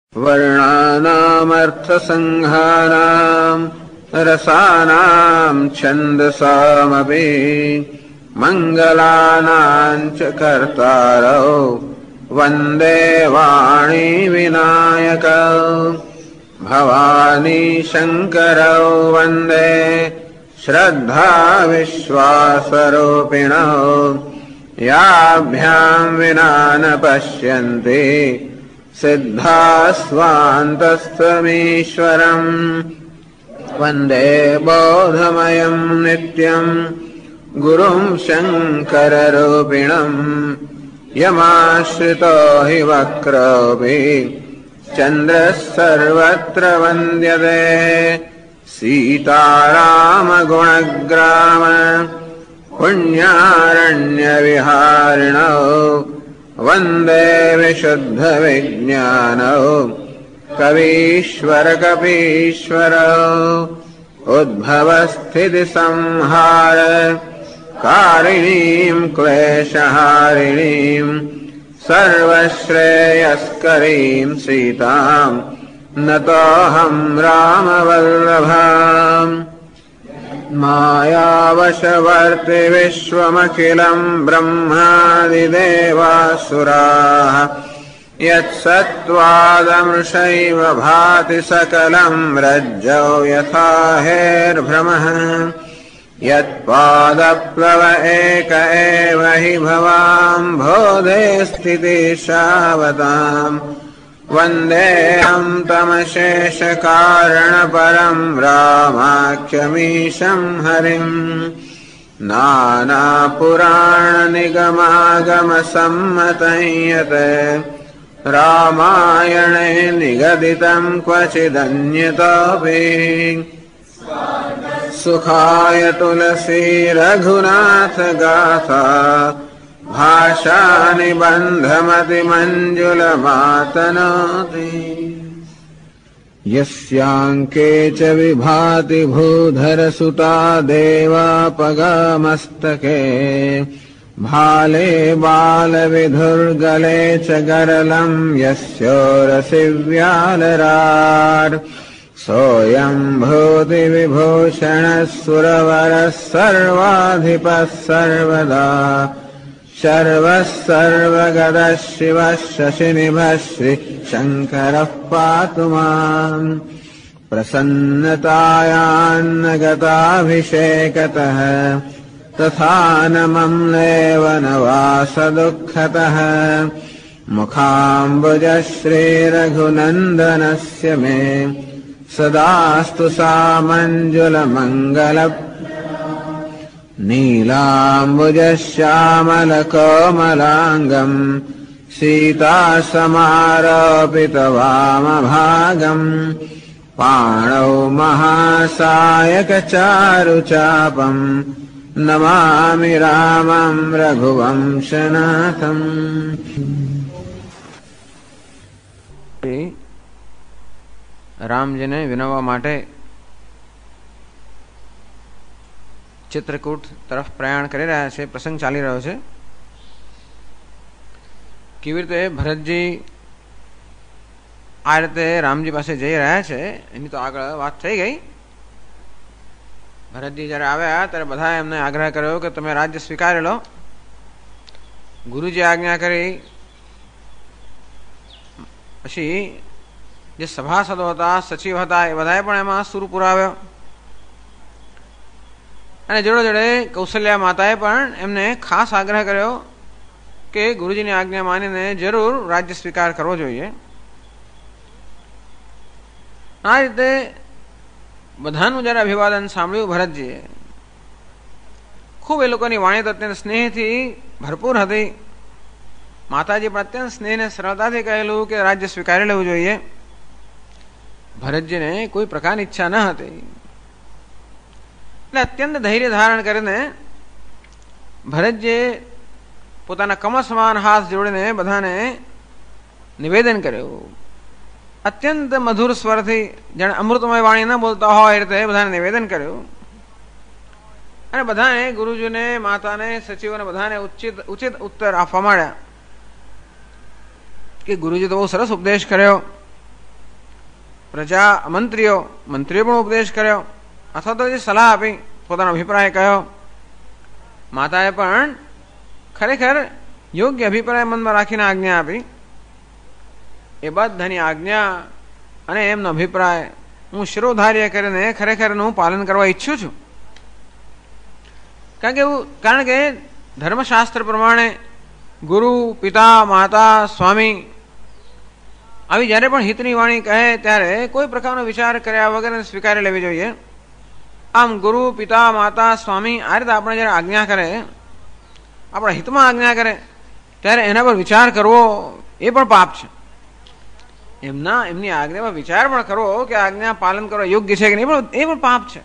वर्णानामर्थसंघानां रसानां छन्दसामपि मङ्गलानां च कर्तारौ वन्दे वाणी विनायकौ भवानी शङ्करौ वन्दे श्रद्धा विश्वासरूपिणौ याभ्यां विना न पश्यन्ति सिद्धास्वान्तस्थमीश्वरम् वन्दे बोधमयं नित्यं गुरुं शङ्कररूपिणम् यमाश्रितो हि वक्रोऽपि चन्द्रः सर्वत्र वन्द्यते सीतारामगुणग्राम पुण्यारण्यविहारिणौ वन्दे विशुद्धविज्ञानौ कवीश्वरकपीश्वरौ उद्भवस्थितिसंहार कारिणीं क्लेशहारिणीं सर्वश्रेयस्करीं सीतां नतोऽहं रामवल्लभाम् मायावशवर्ति विश्वमखिलं ब्रह्मादिदेवासुराः यत्सत्त्वादमृषैव भाति सकलं रज्जौ यथा हेर्भ्रमः यत्पादप्लव एक एव हि भवाम्भोधे स्थितिशावताम् वन्देऽहं तमशेषकारणपरं रामाख्यमीशं हरिम् नानापुराणनिगमागमसम्मतं यत् रामायणे निगदितं क्वचिदन्यतोऽपि सुखाय तुलसी रघुनाथ गाथा भाषा निबन्धमतिमञ्जुलमातनोति यस्याङ्के च विभाति भूधरसुता देवापगामस्तके भाले बालविधुर्गले च गरलं यस्योरसि व्यालराट् सोऽयं भूतिविभूषणः सुरवरः सर्वाधिपः सर्वदा शर्वः सर्वगतः शिवः शशिनिभः श्रीशङ्करः पातु माम् प्रसन्नतायान्न गताभिषेकतः तथा न मम्लेव न वासदुःखतः मुखाम्बुजः श्रीरघुनन्दनस्य मे सदास्तु सामञ्जुलमङ्गल नीलाम्बुजश्यामलकोमलाङ्गम् सीतासमारोपितवामभागम् पाणौ महासायकचारुचापम् नमामि रामं रघुवंशनाथम्। રામજીને વિનવવા માટે ચિત્રકૂટ તરફ પ્રયાણ કરી રહ્યા છે. પ્રસંગ ચાલી રહ્યો છે. કેવી રીતે ભરતજી આ રીતે રામજી પાસે જઈ રહ્યા છે એની તો આગળ વાત થઈ ગઈ. ભરતજી જ્યારે આવ્યા ત્યારે બધા એમને આગ્રહ કર્યો કે તમે રાજ્ય સ્વીકારી લો. ગુરુજી આજ્ઞા કરી. પછી જે સભાસદો હતા, સચિવ હતા, એ બધાએ પણ એમાં સૂર પુરાવ્યો. અને જોડે જોડે કૌશલ્યા માતાએ પણ એમને ખાસ આગ્રહ કર્યો કે ગુરુજીની આજ્ઞા માનીને જરૂર રાજ્ય સ્વીકાર કરવો જોઈએ. આ રીતે બધાનું જ્યારે અભિવાદન સાંભળ્યું ભરતજીએ, ખૂબ એ લોકોની વાણી તો અત્યંત સ્નેહથી ભરપૂર હતી. માતાજી પણ અત્યંત સ્નેહને સરળતાથી કહેલું કે રાજ્ય સ્વીકારી લેવું જોઈએ. ભરતજીને કોઈ પ્રકારની ઈચ્છા ન હતી એટલે અત્યંત ધૈર્ય ધારણ કરીને ભરતજીએ પોતાના કમળ સમાન હાથ જોડીને બધાને નિવેદન કર્યું. અત્યંત મધુર સ્વરથી જાણે અમૃતમય વાણી ન બોલતા હોય એ રીતે બધાને નિવેદન કર્યું. અને બધાને ગુરુજીને, માતાને, સચિવોને બધાને ઉચિત ઉત્તર આપવા માંડ્યા કે ગુરુજી તો બહુ સરસ ઉપદેશ કર્યો. પ્રજા મંત્રીઓ પણ ઉપદેશ કર્યો અથવા તો જે સલાહ આપી પોતાનો અભિપ્રાય કહ્યો. માતાએ પણ ખરેખર યોગ્ય અભિપ્રાય મનમાં રાખીને આજ્ઞા આપી. એ બધાની આજ્ઞા અને એમનો અભિપ્રાય હું શિરોધાર્ય કરીને ખરેખર હું પાલન કરવા ઈચ્છું છું. કારણ કે ધર્મશાસ્ત્ર પ્રમાણે ગુરુ, પિતા, માતા, સ્વામી આવી જ્યારે પણ હિતની વાણી કહે ત્યારે કોઈ પ્રકારનો વિચાર કર્યા વગર સ્વીકારી લેવી જોઈએ. આમ ગુરુ, પિતા, માતા, સ્વામી આ રીતે આપણે જ્યારે આજ્ઞા કરે, આપણા હિતમાં આજ્ઞા કરે ત્યારે એના પર વિચાર કરવો એ પણ પાપ છે. એમની આજ્ઞામાં વિચાર પણ કરવો કે આજ્ઞા પાલન કરવા યોગ્ય છે કે નહીં, એ પણ પાપ છે.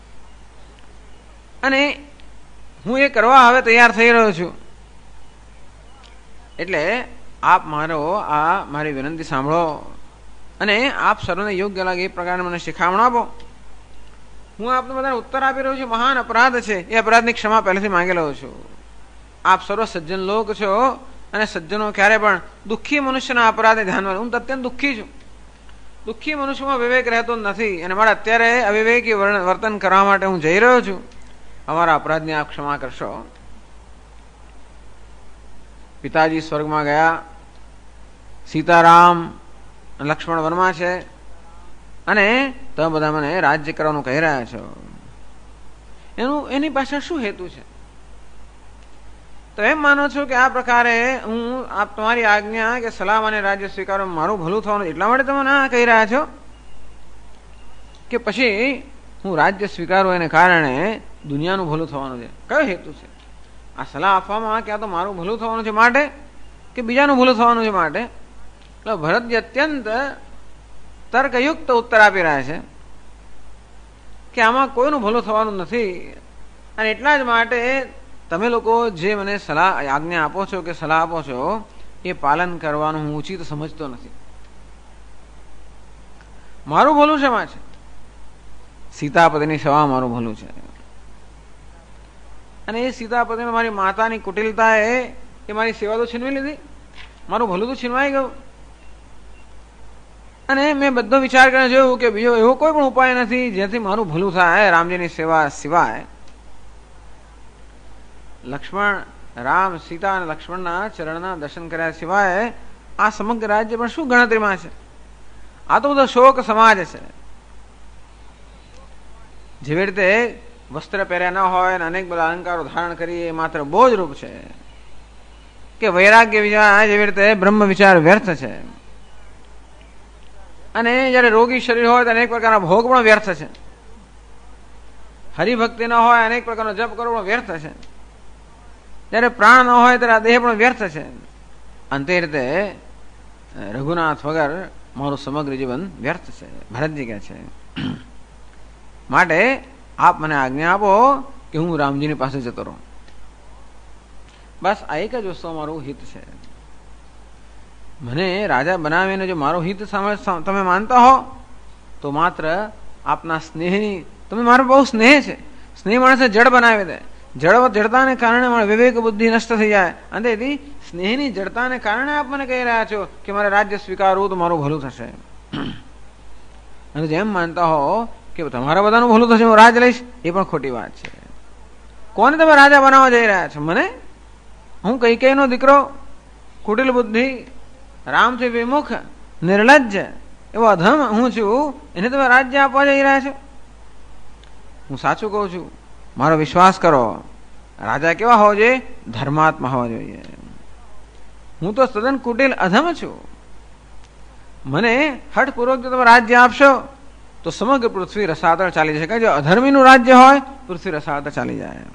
અને હું એ કરવા હવે તૈયાર થઈ રહ્યો છું. એટલે આપ મારી વિનંતી સાંભળો અને આપ સર્વને યોગ્ય લાગે એ પ્રકારે મને શિખામણ આપો. હું આપને બધાને ઉત્તર આપી રહ્યો છું. મહાન અપરાધ છે, એ અપરાધની ક્ષમા પહેલેથી માંગેલો છું. આપ સર્વ સજ્જન લોક છો અને સજ્જનો ક્યારે પણ દુઃખી મનુષ્યના અપરાધે ધ્યાનમાં. હું અત્યંત દુઃખી છું. દુઃખી મનુષ્યમાં વિવેક રહેતો નથી અને મારે અત્યારે અવિવેકી વર્તન કરવા માટે હું જઈ રહ્યો છું. અમારા અપરાધને આપ ક્ષમા કરશો. પિતાજી સ્વર્ગમાં ગયા, સીતારામ લક્ષ્મણ વનમાં છે અને તમે બધા મને રાજ્ય કરવાનું કહી રહ્યા છો. એની પાછળ શું હેતુ છે? તો એમ માનો છો કે આ પ્રકારે હું આપ તમારી આજ્ઞા કે સલાહ અને રાજ્ય સ્વીકારો મારું ભલું થવાનું એટલા માટે તમે ના કહી રહ્યા છો કે પછી હું રાજ્ય સ્વીકારું એને કારણે દુનિયાનું ભલું થવાનું છે? કયો હેતુ છે આ સલાહ આપવામાં? ક્યાં તો મારું ભલું થવાનું છે માટે કે બીજાનું ભલું થવાનું છે માટે? એટલે ભરતજી અત્યંત તર્કયુક્ત ઉત્તર આપી રહ્યા છે કે આમાં કોઈનું ભલું થવાનું નથી. અને એટલા જ માટે તમે લોકો જે મને આજ્ઞા આપો છો કે સલાહ આપો છો એ પાલન કરવાનું હું ઉચિત સમજતો નથી. મારું ભલું શેમાં છે? સીતાપતિની સેવા મારું ભલું છે. અને એ સીતાપતિને મારી માતાની કુટિલતા એ મારી સેવા તો છીનવી લીધી, મારું ભલું તો છીનવાઈ ગયું. અને મેં બધો વિચાર કરીને જોયું કે બીજો એવો કોઈ પણ ઉપાય નથી જેથી મારું ભલું થાય રામજીની સેવા સિવાય. રામ, સીતા અને લક્ષ્મણના ચરણના દર્શન કર્યા સિવાય આ સમગ્ર રાજ્ય પણ શું ગણતરીમાં છે? આ તો બધો શોક સમાજ છે. જેવી રીતે વસ્ત્ર પહેર્યા ન હોય અને અનેક બધા અલંકારો ધારણ કરી એ માત્ર બોજ રૂપ છે, કે વૈરાગ્ય વિચાર જેવી રીતે બ્રહ્મ વિચાર વ્યર્થ છે. અને જયારે રોગી શરીર હોય તો અનેક પ્રકારના ભોગ પણ વ્યર્થ છે. હરિભક્તિ ન હોય, અનેક પ્રકારનો જપ કરવો પણ વ્યર્થ છે. જયારે પ્રાણ ન હોય ત્યારે આ દેહ પણ વ્યર્થ છે. અંતે રીતે રઘુનાથ વગર મારું સમગ્ર જીવન વ્યર્થ છે, ભરતજી કહે છે. માટે આપ મને આજ્ઞા આપો કે હું રામજીની પાસે જતો રહું. બસ આ એક જ વસ્તુ મારું હિત છે. મને રાજા બનાવીને જો મારું હિત તમે માનતા હો તો માત્ર આપના સ્નેહની, તમે મારો બહુ સ્નેહ છે. સ્નેહ માણસે જડ બનાવી દે. જડતાને કારણે મારી વિવેક બુદ્ધિ નષ્ટ થઈ જાય. અને તેથી સ્નેહની જડતાને કારણે આપ મને કહી રહ્યા છો કે મારે રાજ્ય સ્વીકારવું તો મારું ભલું થશે. અને જેમ માનતા હો કે તમારા બધાનું ભલું થશે, હું રાજ લઈશ, એ પણ ખોટી વાત છે. કોને તમે રાજા બનાવવા જઈ રહ્યા છો? મને? હું કૈકેયીનો દીકરો, કુટિલ બુદ્ધિ, રામથી વિમુખ, નિર્લજ્જ એવો અધમ હું છું, એને તમે રાજ્ય આપવા જઈ રહ્યા છો? હું સાચું કહું છું, મારો વિશ્વાસ કરો. રાજા કેવા હોવા જોઈએ? ધર્માત્મા હોવા જોઈએ. હું તો સદન કુટિલ અધમ છું. મને હઠપૂર્વક જો તમે રાજ્ય આપશો તો સમગ્ર પૃથ્વી રસાતળ ચાલી જશે. જો અધર્મીનું રાજ્ય હોય પૃથ્વી રસાતળ ચાલી જાય.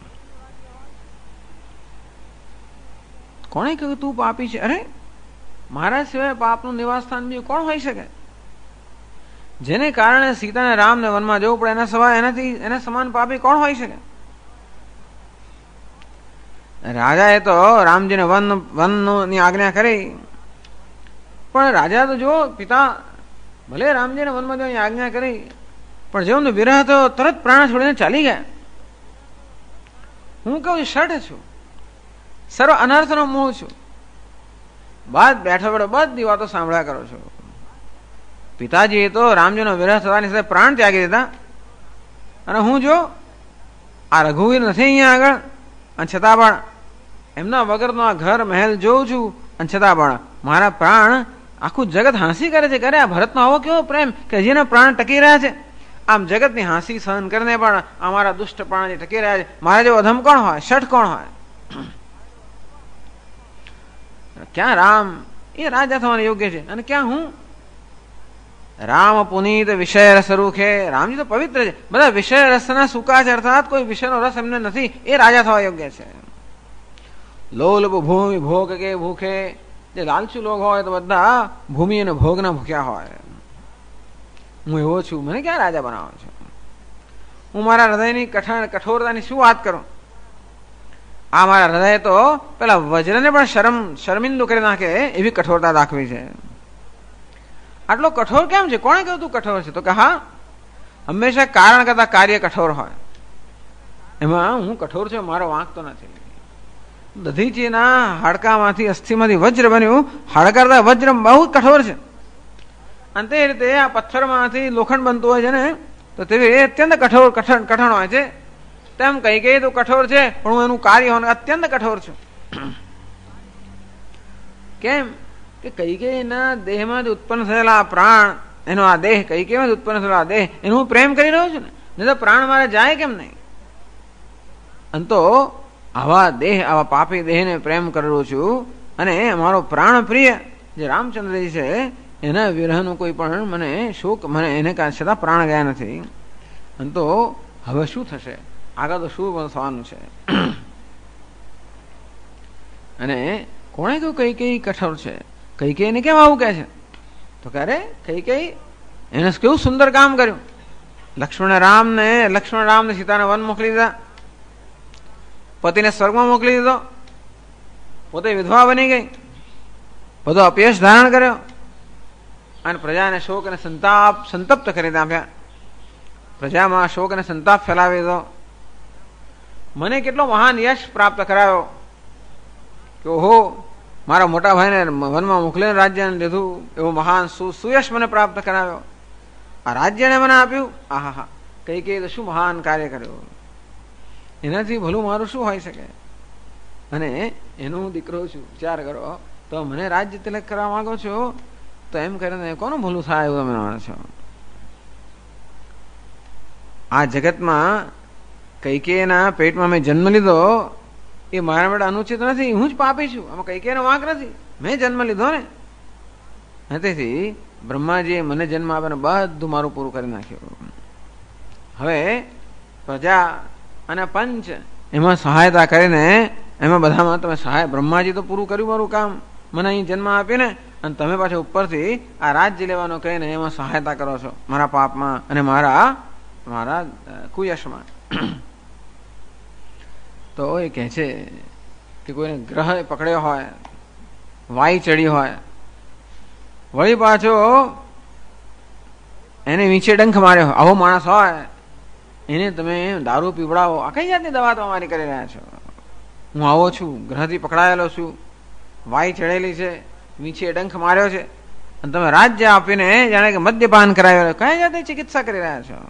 કોણે કહ્યું તું પાપી છે? અરે મારા સિવાય પાપનું નિવાસ સ્થાન બીજું કોણ હોઈ શકે? જેને કારણે સીતાને રામને વનમાં જવું પડે એના સમાન પાપી કોણ હોઈ શકે? રાજાએ તો રામજીને વનની આજ્ઞા કરી, પણ રાજા તો જો પિતા ભલે રામજીને વનમાં જવાની આજ્ઞા કરી, પણ જેવો વિરહ તો તરત પ્રાણ છોડીને ચાલી ગયા. હું કહું શઠ છું, સર્વ અનર્થનો મોહ છું. બાદ બેઠો બેઠો બધી વાતો સાંભળ્યા કરો છો. પિતાજીએ તો રામજીનો વિરહ થવાની સાથે પ્રાણ ત્યાગી દીધા, અને હું જો આ રઘુવીર નથી અહીંયા આગળ, અને છતાં પણ એમના વગરનો આ ઘર મહેલ જોઉં છું, અને છતાં પણ મારા પ્રાણ આખું જગત હાંસી કરે છે. કરે આ ભરતનો આવો કેવો પ્રેમ કે જેના પ્રાણ ટકી રહ્યા છે. આમ જગતની હાંસી સહન કરીને પણ અમારા દુષ્ટ પ્રાણ જે ટકી રહ્યા છે, મારા જેવો અધમ કોણ હોય, શઠ કોણ હોય? ક્યાં રામ એ રાજા થવાને યોગ્ય છે, અને ક્યાં હું? રામ પુનીત વિષય રસ રૂખે. રામજી તો પવિત્ર છે, બધા વિષય રસના સુકા છે, અર્થાત કોઈ વિષયનો રસ એમને નથી, એ રાજા થવા યોગ્ય છે. લોલપ ભૂમિ ભોગ કે ભૂખે. જે લાલચુ લોક હોય તો બધા ભૂમિ અને ભોગના ભૂખ્યા હોય. હું એવો છું, મને ક્યાં રાજા બનાવો છો? હું મારા હૃદયની કઠોરતાની શું વાત કરું? આ મારા હૃદય તો પેલા વજ્રને પણ શર્મિંદુ કરી નાખે એવી કઠોરતા દાખવી છે. આટલો કઠોર કેમ છે? કોણે કહ્યું તું કઠોર છે? તો કે હા, હંમેશા કારણ કરતા કાર્ય કઠોર હોય. એમાં હું કઠોર છું, મારો વાંક તો નથી. દધીચીના હાડકામાંથી અસ્થિમાંથી વજ્ર બન્યું, હાડકા કરતા વજ્ર બહુ કઠોર છે. અને તે રીતે આ પથ્થરમાંથી લોખંડ બનતું હોય છે ને, તો તે અત્યંત કઠણ હોય છે. તેમ કઈ તો કઠોર છે, પણ હું એનું કાર્ય અત્યંત કઠોર છું. કેમ કે કૈકેયીના દેહમાં જ ઉત્પન્ન થયેલા પ્રાણ, એનો આ દેહ, કૈકેયીમાં જ ઉત્પન્ન થયેલા દેહ, એનું હું પ્રેમ કરી રહ્યો છું ને, નહીં તો પ્રાણ મારે જાય કેમ નહીં? અને તો આવા દેહ, આવા પાપી દેહને પ્રેમ કરું છું, અને મારો પ્રાણ પ્રિય જે રામચંદ્રજી છે એના વિરહનું કોઈ પણ મને શોક, મને એને કારણે છતાં પ્રાણ ગયા નથી. અને તો હવે શું થશે? આગળ તો શું થવાનું છે? અને કોણે કહ્યું કૈકેયી કઠોર છે? કૈકેયીને કેમ આવું કહે છે? તો ક્યારે કૈકેયી એને કેવું સુંદર કામ કર્યું. લક્ષ્મણ રામને સીતાને વન મોકલી દીધા, પતિને સ્વર્ગમાં મોકલી દીધો, પોતે વિધવા બની ગઈ, બધો અપયશ ધારણ કર્યો, અને પ્રજાને શોક અને સંતપ્ત કરી નાખ્યા. પ્રજામાં શોક અને સંતાપ ફેલાવી દીધો. મને કેટલો મહાન યશ પ્રાપ્ત કરાયો કે ઓહો, મારા મોટા ભાઈને વનમાં મોકલીને રાજ્યને લીધું, એવું મહાન સુયશ મને પ્રાપ્ત કરાવ્યો. આ રાજ્યને મને આપ્યું. આહા, કઈ તો શું મહાન કાર્ય કર્યું, એનાથી ભલું મારું શું હોઈ શકે? અને એનો હું દીકરો છું, વિચાર કરો તો મને રાજ્ય તિલક કરવા માંગો છો, તો એમ કરીને કોનું ભલું થાય એવું તમે માનો છો? આ જગતમાં કૈકેયીના પેટમાં મેં જન્મ લીધો એ મારા માટે અનુચિત નથી, હું જ પાપી છું, આમાં કૈકેયીનો વાંક નથી, મેં જન્મ લીધો ને. તેથી બ્રહ્માજીએ મને જન્મ આપીને બધું મારું પૂરું કરી નાખ્યું. હવે પ્રજા અને પંચ એમાં સહાયતા કરીને, એમાં બધામાં તમે સહાય, બ્રહ્માજી તો પૂરું કર્યું મારું કામ, મને અહીં જન્મ આપીને, અને તમે પાછા ઉપરથી આ રાજ્ય લેવાનો કહીને એમાં સહાયતા કરો છો મારા પાપમાં અને મારા કુયશમાં. તો એ કહે છે કે કોઈને ગ્રહ પકડ્યો હોય, વાઈ ચડી હોય, વળી પાછો એને નીચે ડંખ માર્યો હોય, આવો માણસ હોય, એને તમે દારૂ પીવડાવો, આ કઈ જાતની દવા તો અમારી કરી રહ્યા છો? હું આવો છું, ગ્રહથી પકડાયેલો છું, વાઈ ચડેલી છે, નીચે ડંખ માર્યો છે, અને તમે રાજ્ય આપીને જાણે કે મદ્યપાન કરાવેલો, કઈ જાતની ચિકિત્સા કરી રહ્યા છો?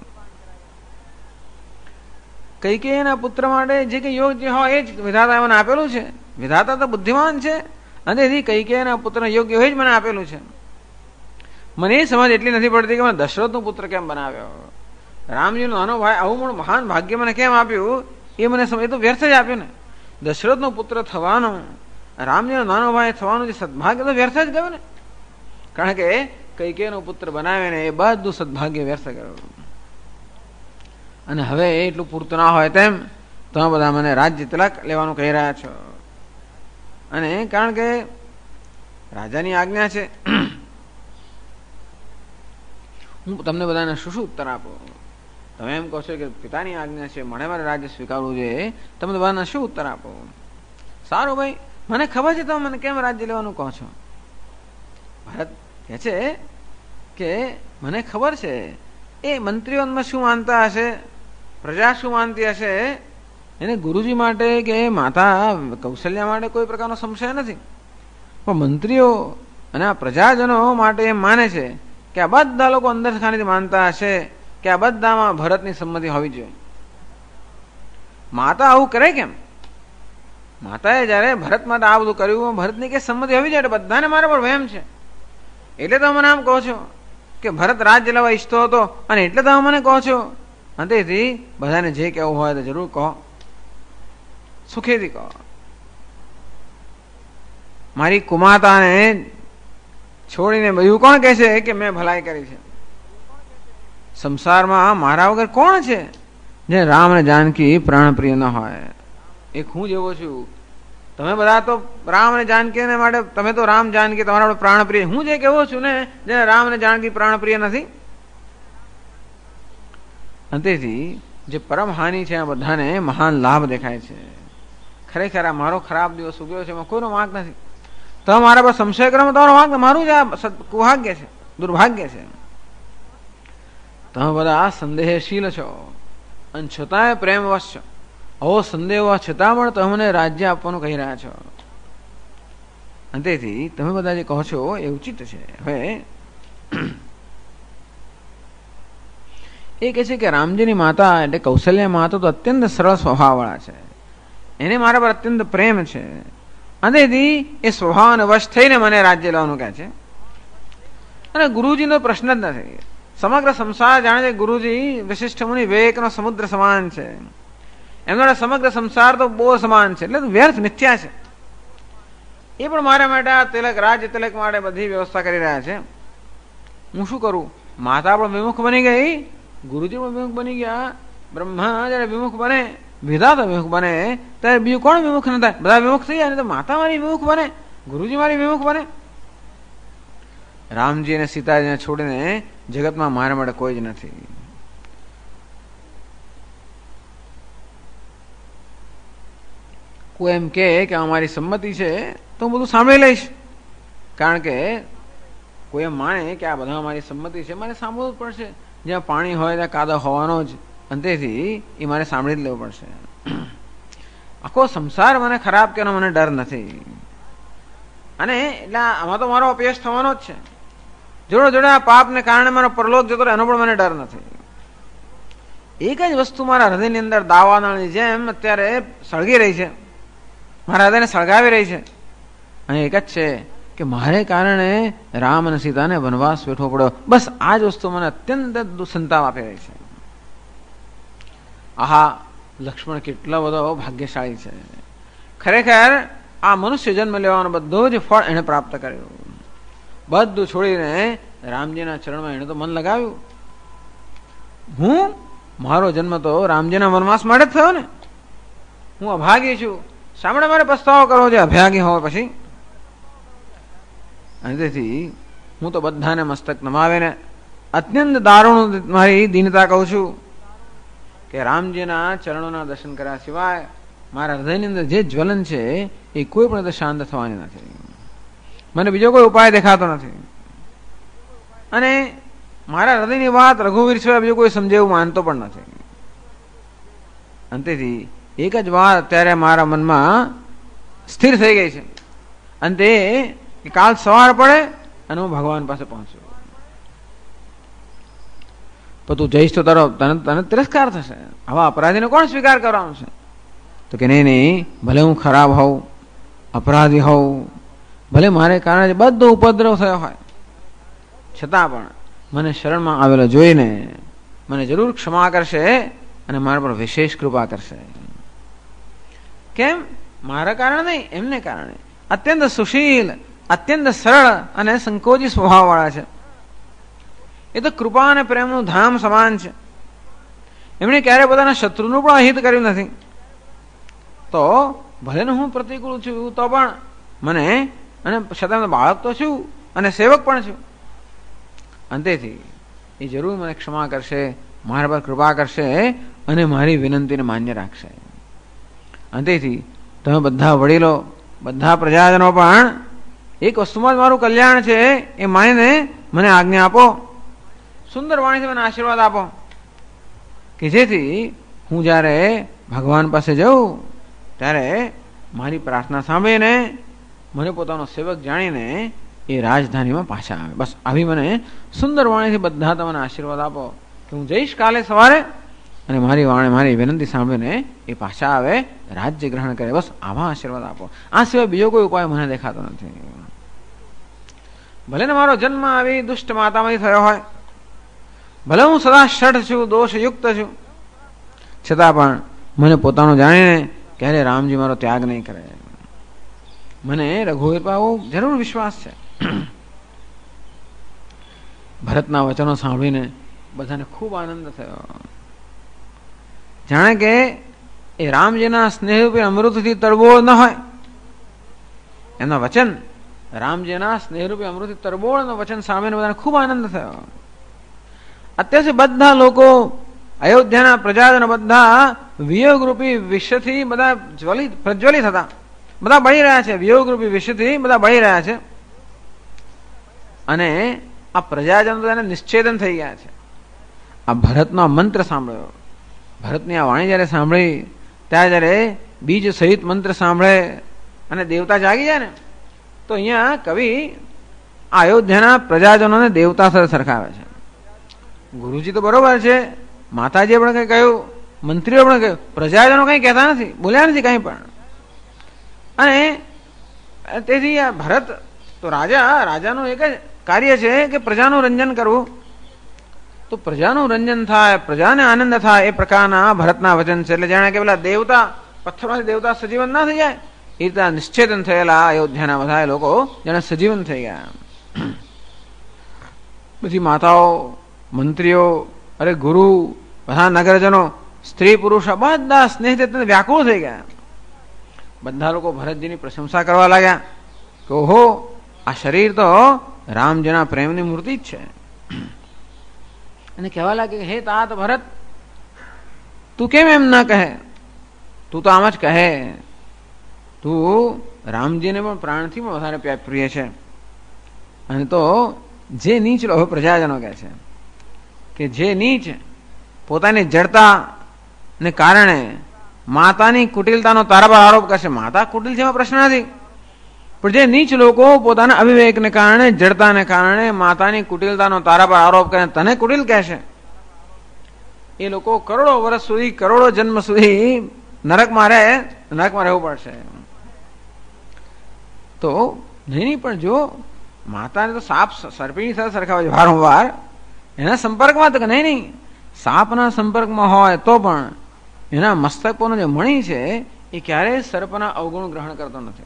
કૈકેયીના પુત્ર માટે જે કંઈ યોગ્ય હોય એ જ વિધાતા મને આપેલું છે. વિધાતા તો બુદ્ધિમાન છે, અને એથી કૈકેયીના પુત્ર યોગ્ય હોય જ મને આપેલું છે. મને એ સમજ એટલી નથી પડતી કે મને દશરથનો પુત્ર કેમ બનાવ્યો, રામજીનો નાનો ભાઈ આવું મહાન ભાગ્ય મને કેમ આપ્યું, એ મને સમજ, એ તો વ્યર્થ જ આપ્યું ને. દશરથનો પુત્ર થવાનો, રામજીનો નાનો ભાઈ થવાનું જે સદભાગ્ય તો વ્યર્થ જ ગયું ને, કારણ કે કૈકેયીનો પુત્ર બનાવીને એ બધું સદભાગ્ય વ્યર્થ કર્યું. અને હવે એટલું પૂરતું ના હોય તેમ તમે બધા મને રાજ્ય તિલક લેવાનું કહી રહ્યા છો. અને કારણ કે રાજાની આજ્ઞા છે, હું તમને બધાને શું ઉત્તર આપો? તમે એમ કહો છો કે પિતાની આજ્ઞા છે, મારે રાજ્ય સ્વીકારવું જોઈએ, તમે બધાને શું ઉત્તર આપો? સારું ભાઈ, મને ખબર છે તમે મને કેમ રાજ્ય લેવાનું કહો છો. ભારત કહે છે કે મને ખબર છે એ મંત્રીઓમાં શું માનતા હશે, પ્રજા શું માનતી હશે, એને ગુરુજી માટે કે માતા કૌશલ્યા માટે કોઈ પ્રકારનો સંશય નથી, પણ મંત્રીઓ અને આ પ્રજાજનો માટે એમ માને છે કે આ બધા લોકો અંદર ખાનીથી માનતા હશે કે આ બધામાં ભરતની સંમતિ હોવી જોઈએ. માતા આવું કરે કેમ? માતાએ જયારે ભરત માટે આ બધું કર્યું, ભરતની કઈ સંમતિ હોવી જોઈએ, બધાને મારા પર વહેમ છે. એટલે તો મને આમ કહો છો કે ભરત રાજ્ય લેવા ઈચ્છતો હતો, અને એટલે તમે મને કહો છો. અને તેથી બધાને જે કહેવું હોય તો જરૂર કહો, સુખેથી કહો. મારી કુમાતાને છોડીને બધું કોણ કહે છે કે મેં ભલાઈ કરી છે? સંસારમાં મારા વગર કોણ છે જે રામ અને જાનકી પ્રાણપ્રિય ન હોય? એક હું જેવો છું. તમે બધા તો રામ અને જાનકી ને માટે, તમે તો રામ જાનકી તમારા પ્રાણપ્રિય, હું જે કેવો છું ને જે રામ અને જાનકી પ્રાણપ્રિય નથી. અને તેથી જે પરમ હાનિ છે આ બધાને મહાન લાભ દેખાય છે. ખરેખર આ મારો ખરાબ દિવસ ઉગ્યો છે, એમાં કોઈનો વાંક નથી. તમે મારા પર સંશય કરો, તમારો વાંક, મારું જ આ કુભાગ્ય છે, દુર્ભાગ્ય છે. તમે બધા સંદેહશીલ છો અને છતાંય પ્રેમવશ છો. આવો સંદેહ હોવા છતાં પણ તમે મને રાજ્ય આપવાનું કહી રહ્યા છો. અને તેથી તમે બધા જે કહો છો એ ઉચિત છે. હવે એ કહે છે કે રામજીની માતા એટલે કૌશલ્યા માતા તો અત્યંત સરળ સ્વભાવવાળા છે, એને મારા પર અત્યંત પ્રેમ છે. અને તેથી એ સ્વભાવને વશ થઈને મને રાજ્ય લેવાનું કહે છે. અને ગુરુજીનો પ્રશ્ન જ નથી. સમગ્ર સંસાર જાણે છે ગુરુજી વિશિષ્ટ મુનિ વિવેકનો સમુદ્ર સમાન છે. એમનો સમગ્ર સંસાર તો બહુ સમાન છે, એટલે વ્યર્થ મિથ્યા છે. એ પણ મારા માટે આ તિલક, રાજ્ય તિલક માટે બધી વ્યવસ્થા કરી રહ્યા છે. હું શું કરું? માતા પણ વિમુખ બની ગઈ, ગુરુજી પણ વિમુખ બની ગયા. બ્રહ્મા જયારે વિમુખ બને, વિધાતા વિમુખ બને, ત્યારે બીજું કોણ વિમુખ ન થાય? બધા વિમુખ થઈ જાય. તો માતા મારી વિમુખ બને, ગુરુજી મારી વિમુખ બને. રામજી અને સીતાજીને છોડીને જગતમાં મારા માટે કોઈ જ નથી. કોઈ એમ કે અમારી સંમતિ છે તો હું બધું સાંભળી લઈશ, કારણ કે કોઈ એમ માને કે આ બધા અમારી સંમતિ છે, મારે સાંભળવું જ પડશે. જ્યાં પાણી હોય ત્યાં કાદવ હોવાનો જ, અને તેથી એ મારે સાંભળી જ લેવું પડશે. આખો સંસાર મને ખરાબ કે મને ડર નથી. અને એટલે આમાં તો મારો અપયશ થવાનો જ છે. જોડે જોડે આ પાપને કારણે મારો પરલોક જતો એનો પણ મને ડર નથી. એક જ વસ્તુ મારા હૃદયની અંદર દાવાનળની જેમ અત્યારે સળગી રહી છે, મારા હૃદયને સળગાવી રહી છે. અને એક જ છે કે મારે કારણે રામ અને સીતાને વનવાસ વેઠવો પડ્યો. બસ આ જ વસ્તુ મને અત્યંત સંતાપ આપી રહી છે. આહા, લક્ષ્મણ કેટલો બધો ભાગ્યશાળી છે. ખરેખર આ મનુષ્ય જન્મ લેવાનો બધો જ ફળ એને પ્રાપ્ત કર્યું. બધું છોડીને રામજીના ચરણમાં એને તો મન લગાવ્યું. મારો જન્મ તો રામજીના વનવાસ માટે જ થયો ને. હું અભાગી છું, સાંભળે મારે પસ્તાવો કરવો છે અભાગી હોય પછી. અને તેથી હું તો બધાને મસ્તક નમાવીને અત્યંત દારૂણ મારી દીનતા કહું છું કે રામજીના ચરણોના દર્શન કર્યા સિવાય મારા હૃદયની અંદર જે જ્વલન છે એ કોઈ પણ રીતે શાંત થવાની નથી. મને બીજો કોઈ ઉપાય દેખાતો નથી. અને મારા હૃદયની વાત રઘુવીર સિવાય બીજો કોઈ સમજે એવું માનતો પણ નથી. અને તેથી એક જ વાત અત્યારે મારા મનમાં સ્થિર થઈ ગઈ છે, અને તે કાલ સવાર પડે અને હું ભગવાન પાસે પહોંચું. પણ તું જઈશ તો તારો તને તિરસ્કાર થશે. આવા અપરાધીને કોણ સ્વીકાર કરવાનું છે? તો કે નહીં, ભલે હું ખરાબ હોઉં, અપરાધી હોઉં, ભલે મારે કારણે બધો ઉપદ્રવ થયો હોય, છતાં પણ મને શરણમાં આવેલો જોઈને મને જરૂર ક્ષમા કરશે અને મારા પર વિશેષ કૃપા કરશે. કેમ? મારા કારણે નહીં, એમને કારણે. અત્યંત સુશીલ, અત્યંત સરળ અને સંકોચી સ્વભાવ વાળા છે. એ તો કૃપા અને પ્રેમનું ધામ સમાન છે. એમણે ક્યારે પોતાના શત્રુનું પણ અહિત કર્યું નથી. તો ભલે ને હું પ્રતિકૂળ છું તો પણ મને, અને છતાં બાળક તો છું અને સેવક પણ છું. અને તેથી એ જરૂર મને ક્ષમા કરશે, મારા પર કૃપા કરશે અને મારી વિનંતીને માન્ય રાખશે. અને તેથી તમે બધા વડીલો, બધા પ્રજાજનો પણ એક વસ્તુમાં જ મારું કલ્યાણ છે એ માનીને મને આજ્ઞા આપો, સુંદર વાણીથી મને આશીર્વાદ આપો, કે જેથી હું જ્યારે ભગવાન પાસે જાઉં ત્યારે મારી પ્રાર્થના સાંભળીને મને પોતાનો સેવક જાણીને એ એ રાજધાનીમાં પાછા આવે. બસ આવી મને સુંદર વાણીથી બધા તમને આશીર્વાદ આપો કે હું જઈશ કાલે સવારે અને મારી વાણી મારી વિનંતી સાંભળીને એ પાછા આવે, રાજ્ય ગ્રહણ કરે. બસ આવા આશીર્વાદ આપો. આ સિવાય બીજો કોઈ ઉપાય મને દેખાતો નથી. ભલે ને મારો જન્મ આવી દુષ્ટ માતામાંથી થયો હોય, ભલે હું સદા ષઠ છું, દોષયુક્ત છું, છતાં પણ મને પોતાનું જાણીને ક્યારે રામજી મારો ત્યાગ નહીં કરે. મને રઘુવીર પર જરૂર વિશ્વાસ છે. ભરતના વચનો સાંભળીને બધાને ખૂબ આનંદ થયો. જાણે કે એ રામજીના સ્નેહરૂપી અમૃતથી તરબોળ ન હોય. એમના વચન, રામજીના સ્નેહરૂપી અમૃતથી તરબોળનું વચન સાંભળીને બધાને ખૂબ આનંદ થયો. અત્યાર સુધી બધા લોકો અયોધ્યાના પ્રજાજનો બધા વિયોગરૂપી વિષથી બધા પ્રજ્વલિત હતા, બધા બળી રહ્યા છે. વિયોગરૂપી વિષથી બધા બળી રહ્યા છે અને આ પ્રજાજનો બધાને નિશ્ચેદન થઈ ગયા છે. આ ભરતનો મંત્ર સાંભળ્યો, ભરતની આ વાણી જયારે સાંભળી ત્યારે જયારે બીજ સહિત મંત્ર સાંભળે અને દેવતા જાગી જાય ને, તો અહીંયા કવિ આ અયોધ્યાના પ્રજાજનોને દેવતા સાથે સરખાવે છે. ગુરુજી તો બરોબર છે, માતાજીએ પણ કઈ કહ્યું, મંત્રીઓ પણ કહ્યું, પ્રજાજનો કઈ કહેતા નથી, બોલ્યા નથી કઈ પણ. અને તેથી આ ભરત તો રાજાનું એક જ કાર્ય છે કે પ્રજાનું રંજન કરવું. તો પ્રજાનું રંજન થાય, પ્રજાને આનંદ થાય, એ પ્રકારના ભરતના વચન છે. એટલે જાણે કે પેલા દેવતા, પથ્થરમાંથી દેવતા સજીવન ના થઈ જાય એ રીતે નિશ્ચેતન થયેલા અયોધ્યાના બધા લોકો જાણે સજીવન થઈ ગયા. બધી માતાઓ, મંત્રીઓ, અરે ગુરુ, બધા નગરજનો, સ્ત્રી પુરુષ બધા સ્નેહથી વ્યાકુળ થઈ ગયા. બધા લોકો ભરતજીની પ્રશંસા કરવા લાગ્યા કે ઓહો, આ શરીર તો રામજીના પ્રેમની મૂર્તિ જ છે. અને કહેવા લાગે હે તાત ભરત, તું કેમ એમ ના કહે, તું તો આમ જ કહે, તું રામજીને પણ પ્રાણથી પણ વધારે પ્રિય છે. અને તો જે નીચ લોકો પ્રજાજનો કહે છે કે જે નીચ પોતાની જડતા ને કારણે માતાની કુટિલતાનો તારા પર આરોપ કરશે. માતા કુટિલ છે એમાં પ્રશ્ન નથી, પણ જે નીચ લોકો પોતાના અવિવેકને કારણે, જડતાને કારણે માતાની કુટિલતાનો તારા પર આરોપ કરે, તને કુટિલ કહેશે, એ લોકો કરોડો વર્ષ સુધી, કરોડો જન્મ સુધી નરકમાં રહેવું પડશે. તો નહીં, પણ જો માતાને તો સાપ સર્પીની સાથે સરખાવે છે વારંવાર, એના સંપર્કમાં તો નહીં, સાપના સંપર્કમાં હોય તો પણ એના મસ્તકોનો જે મણી છે એ ક્યારેય સર્પના અવગુણ ગ્રહણ કરતો નથી.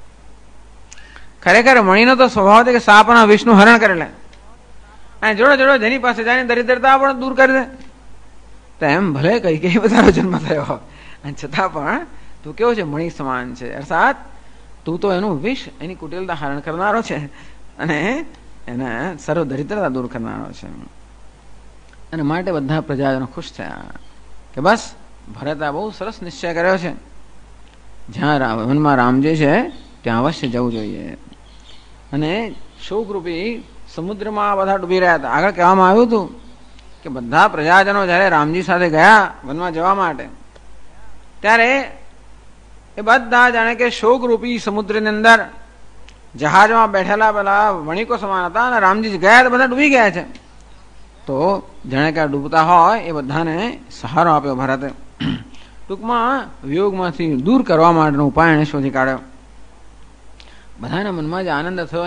ખરેખર મણીનો તો સ્વભાવ છે કે સાપના વિષનું હરણ કરી લે અને જોડે જોડે જેની પાસે જાય દરિદ્રતા પણ દૂર કરી દે. તો એમ ભલે કઈ બધાનો જન્મ થયો અને છતાં પણ તું કેવો છે, મણી સમાન છે. અર્થાત તું તો એનું વિષ, એની કુટિલતા હરણ કરનારો છે અને એને સર્વ દરિદ્રતા દૂર કરનારો છે. અને માટે બધા પ્રજાજનો ખુશ થયા કે બસ ભરતે બહુ સરસ નિશ્ચય કર્યો છે, જ્યાં વનમાં રામજી છે ત્યાં અવશ્ય જવું જોઈએ. અને શોકરૂપી સમુદ્રમાં બધા ડૂબી રહ્યા હતા. આગળ કહેવામાં આવ્યું હતું કે બધા પ્રજાજનો જયારે રામજી સાથે ગયા વનમાં જવા માટે, ત્યારે એ બધા જાણે કે શોકરૂપી સમુદ્રની અંદર જહાજમાં બેઠેલા પેલા વણિકો સમાન હતા અને રામજી ગયા તો બધા ડૂબી ગયા છે. તો જાણે કે ડૂબતા હોય એ બધાને સહારો આપ્યો ભરતે. ટૂંકમાં વિયોગમાંથી દૂર કરવા માટેનો ઉપાય એને શોધી કાઢ્યો. બધાના મનમાં જે આનંદ થયો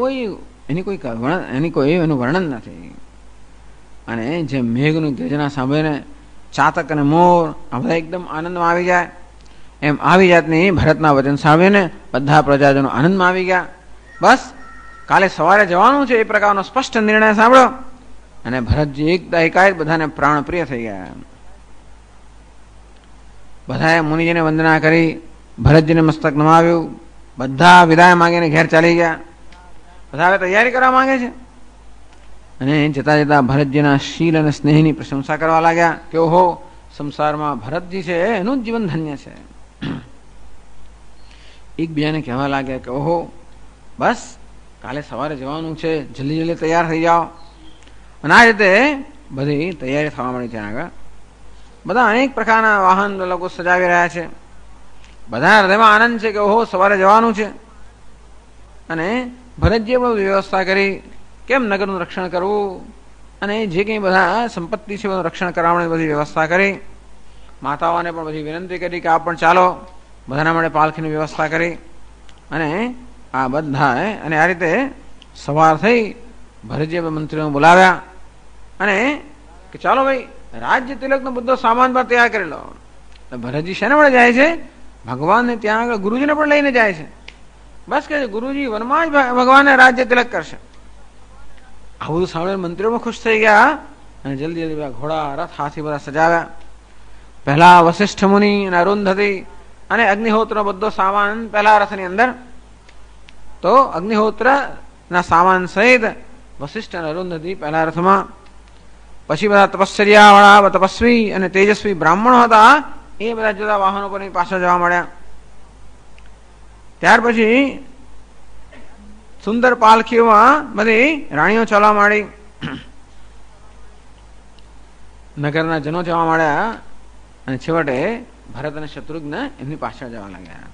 એનું વર્ણન નથી. અને જે મેઘનું ગર્જના સાંભળીને ચાતક અને મોર આ બધા એકદમ આનંદમાં આવી જાય, એમ આવી જાતની ભરતના વચન સાંભળીને બધા પ્રજાજનો આનંદમાં આવી ગયા. બસ કાલે સવારે જવાનું છે એ પ્રકારનો સ્પષ્ટ નિર્ણય સાંભળ્યો અને ભરતજી એકાએક બધાને પ્રાણપ્રિય થઈ ગયા. બધાએ મુનિજીને વંદના કરી, ભરતજીને મસ્તક નમાવ્યું, બધા વિદાય માંગીને ઘેર ચાલી ગયા. બધા હવે તૈયારી કરવા માંગે છે અને જતા જતા ભરતજીના શીલ અને સ્નેહની પ્રશંસા કરવા લાગ્યા કે ઓહો, સંસારમાં ભરતજી છે એનું જ જીવન ધન્ય છે. એકબીજાને કહેવા લાગ્યા કે ઓહો, બસ કાલે સવારે જવાનું છે, જલ્દી જલ્દી તૈયાર થઈ જાઓ. અને આ રીતે બધી તૈયારી થવા મળી. ત્યાં આગળ બધા અનેક પ્રકારના વાહન લોકો સજાવી રહ્યા છે. બધા હૃદયમાં આનંદ છે કે ઓહો, સવારે જવાનું છે. અને ભરતજીએ બધું વ્યવસ્થા કરી કેમ નગરનું રક્ષણ કરવું અને જે કંઈ બધા સંપત્તિ છે બધું રક્ષણ કરાવવાની બધી વ્યવસ્થા કરી. માતાઓને પણ બધી વિનંતી કરી કે આપ પણ ચાલો. બધાના માટે પાલખીની વ્યવસ્થા કરી અને આ બધા અને આ રીતે સવાર થઈ ભરતજીએ મંત્રીઓને બોલાવ્યા અને કે ચાલો ભાઈ રાજ્ય તિલકનો બધો સામાન પણ તૈયાર કરી લો. ભરતજી શેના વડે જાય છે? ભગવાનને ત્યાં આગળ ગુરુજીને પણ લઈને જાય છે. બસ કે ગુરુજી વનમાં જ ભગવાનને રાજ્ય તિલક કરશે. આવું બધું સાંભળીને મંત્રીઓ ખુશ થઈ ગયા અને જલ્દી જલ્દી ઘોડા રથ હાથી બધા સજાવ્યા. પહેલા વશિષ્ઠ મુનિ અને અરુંધતી અને અગ્નિહોત્ર બધો સામાન પહેલા રથની અંદર. તો અગ્નિહોત્ર ના સામાન સહિત વશિષ્ઠ અને અરુંધતી પહેલા રથમાં. પછી બધા તપશ્ચર્યા વાળા તપસ્વી અને તેજસ્વી બ્રાહ્મણો હતા એ બધા જુદા વાહનો પર પાછળ જવા મળ્યા. ત્યાર પછી સુંદર પાલખીઓમાં બધી રાણીઓ ચાલવા માંડી. નગરના જનો જવા માંડ્યા અને છેવટે ભરત અને શત્રુઘ્ન એમની પાછળ જવા લાગ્યા.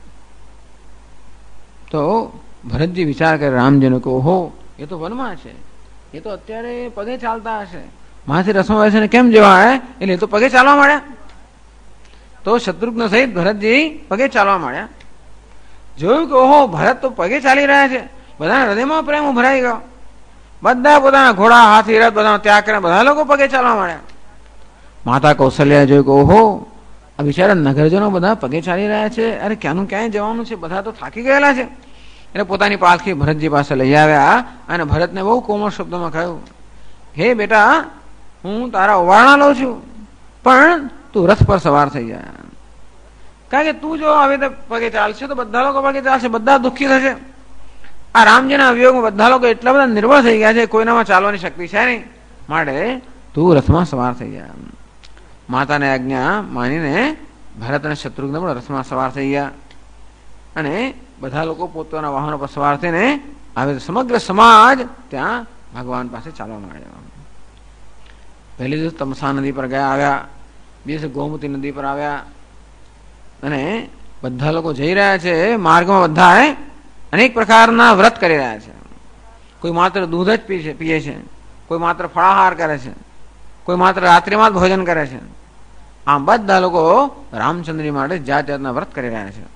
તો ભરતજી વિચાર કરે રામજીને કહો હો એ તો વનમાં છે, એ તો અત્યારે પગે ચાલતા હશે, માથી રસમાં બેસીને કેમ જવા? એટલે એ તો પગે ચાલવા માંડ્યા. તો શત્રુઘ્ન સહિત ભરતજી પગે ચાલવા માંડ્યા. જોયું કે ઓહો ભરત તો પગે ચાલી રહ્યા છે. બધાના હૃદયમાં પ્રેમ ઉભરાઈ ગયો. બધા પોતાના ઘોડા હાથી રથ બધા ત્યાગ કરીને બધા લોકો પગે ચાલવા માંડ્યા. માતા કૌશલ્યા જોયું કે ઓહો આ બિચારા નગરજનો બધા પગે ચાલી રહ્યા છે. અરે ક્યાંનું ક્યાંય જવાનું છે, બધા તો થાકી ગયેલા છે. એટલે પોતાની પાલખી ભરતજી પાસે લઈ આવ્યા અને ભરતને બહુ કોમળ શબ્દોમાં કહ્યું, હે બેટા હું તારા ઓવારણા લઉં છું પણ તું રથ પર સવાર થઈ જાય. કારણ કે તું જો આવી રીતે પગે ચાલશે તો બધા લોકો પગે ચાલશે, બધા દુઃખી થશે. આ રામજીના વિયોગમાં બધા લોકો એટલા બધા નિર્ભર થઈ ગયા છે, કોઈનામાં ચાલવાની શક્તિ છે નહીં. માટે તું રથમાં સવાર થઈ જાય. માતાને આજ્ઞા માનીને ભરત અને શત્રુઘ્ન પણ રથમાં સવાર થઈ ગયા અને બધા લોકો પોતાના વાહનો પર સવાર થઈને આવે. સમગ્ર સમાજ ત્યાં ભગવાન પાસે ચાલવા માંડ્યા. પહેલી દિવસ તમસા નદી પર ગયા આવ્યા, બીજે ગોમતી નદી પર આવ્યા અને બધા લોકો જઈ રહ્યા છે. માર્ગમાં બધા અનેક પ્રકારના વ્રત કરી રહ્યા છે. કોઈ માત્ર દૂધ જ પીએ છે, કોઈ માત્ર ફળાહાર કરે છે, કોઈ માત્ર રાત્રિમાં જ ભોજન કરે છે. આમ બધા લોકો રામચંદ્ર માટે જાત જાતના વ્રત કરી રહ્યા છે.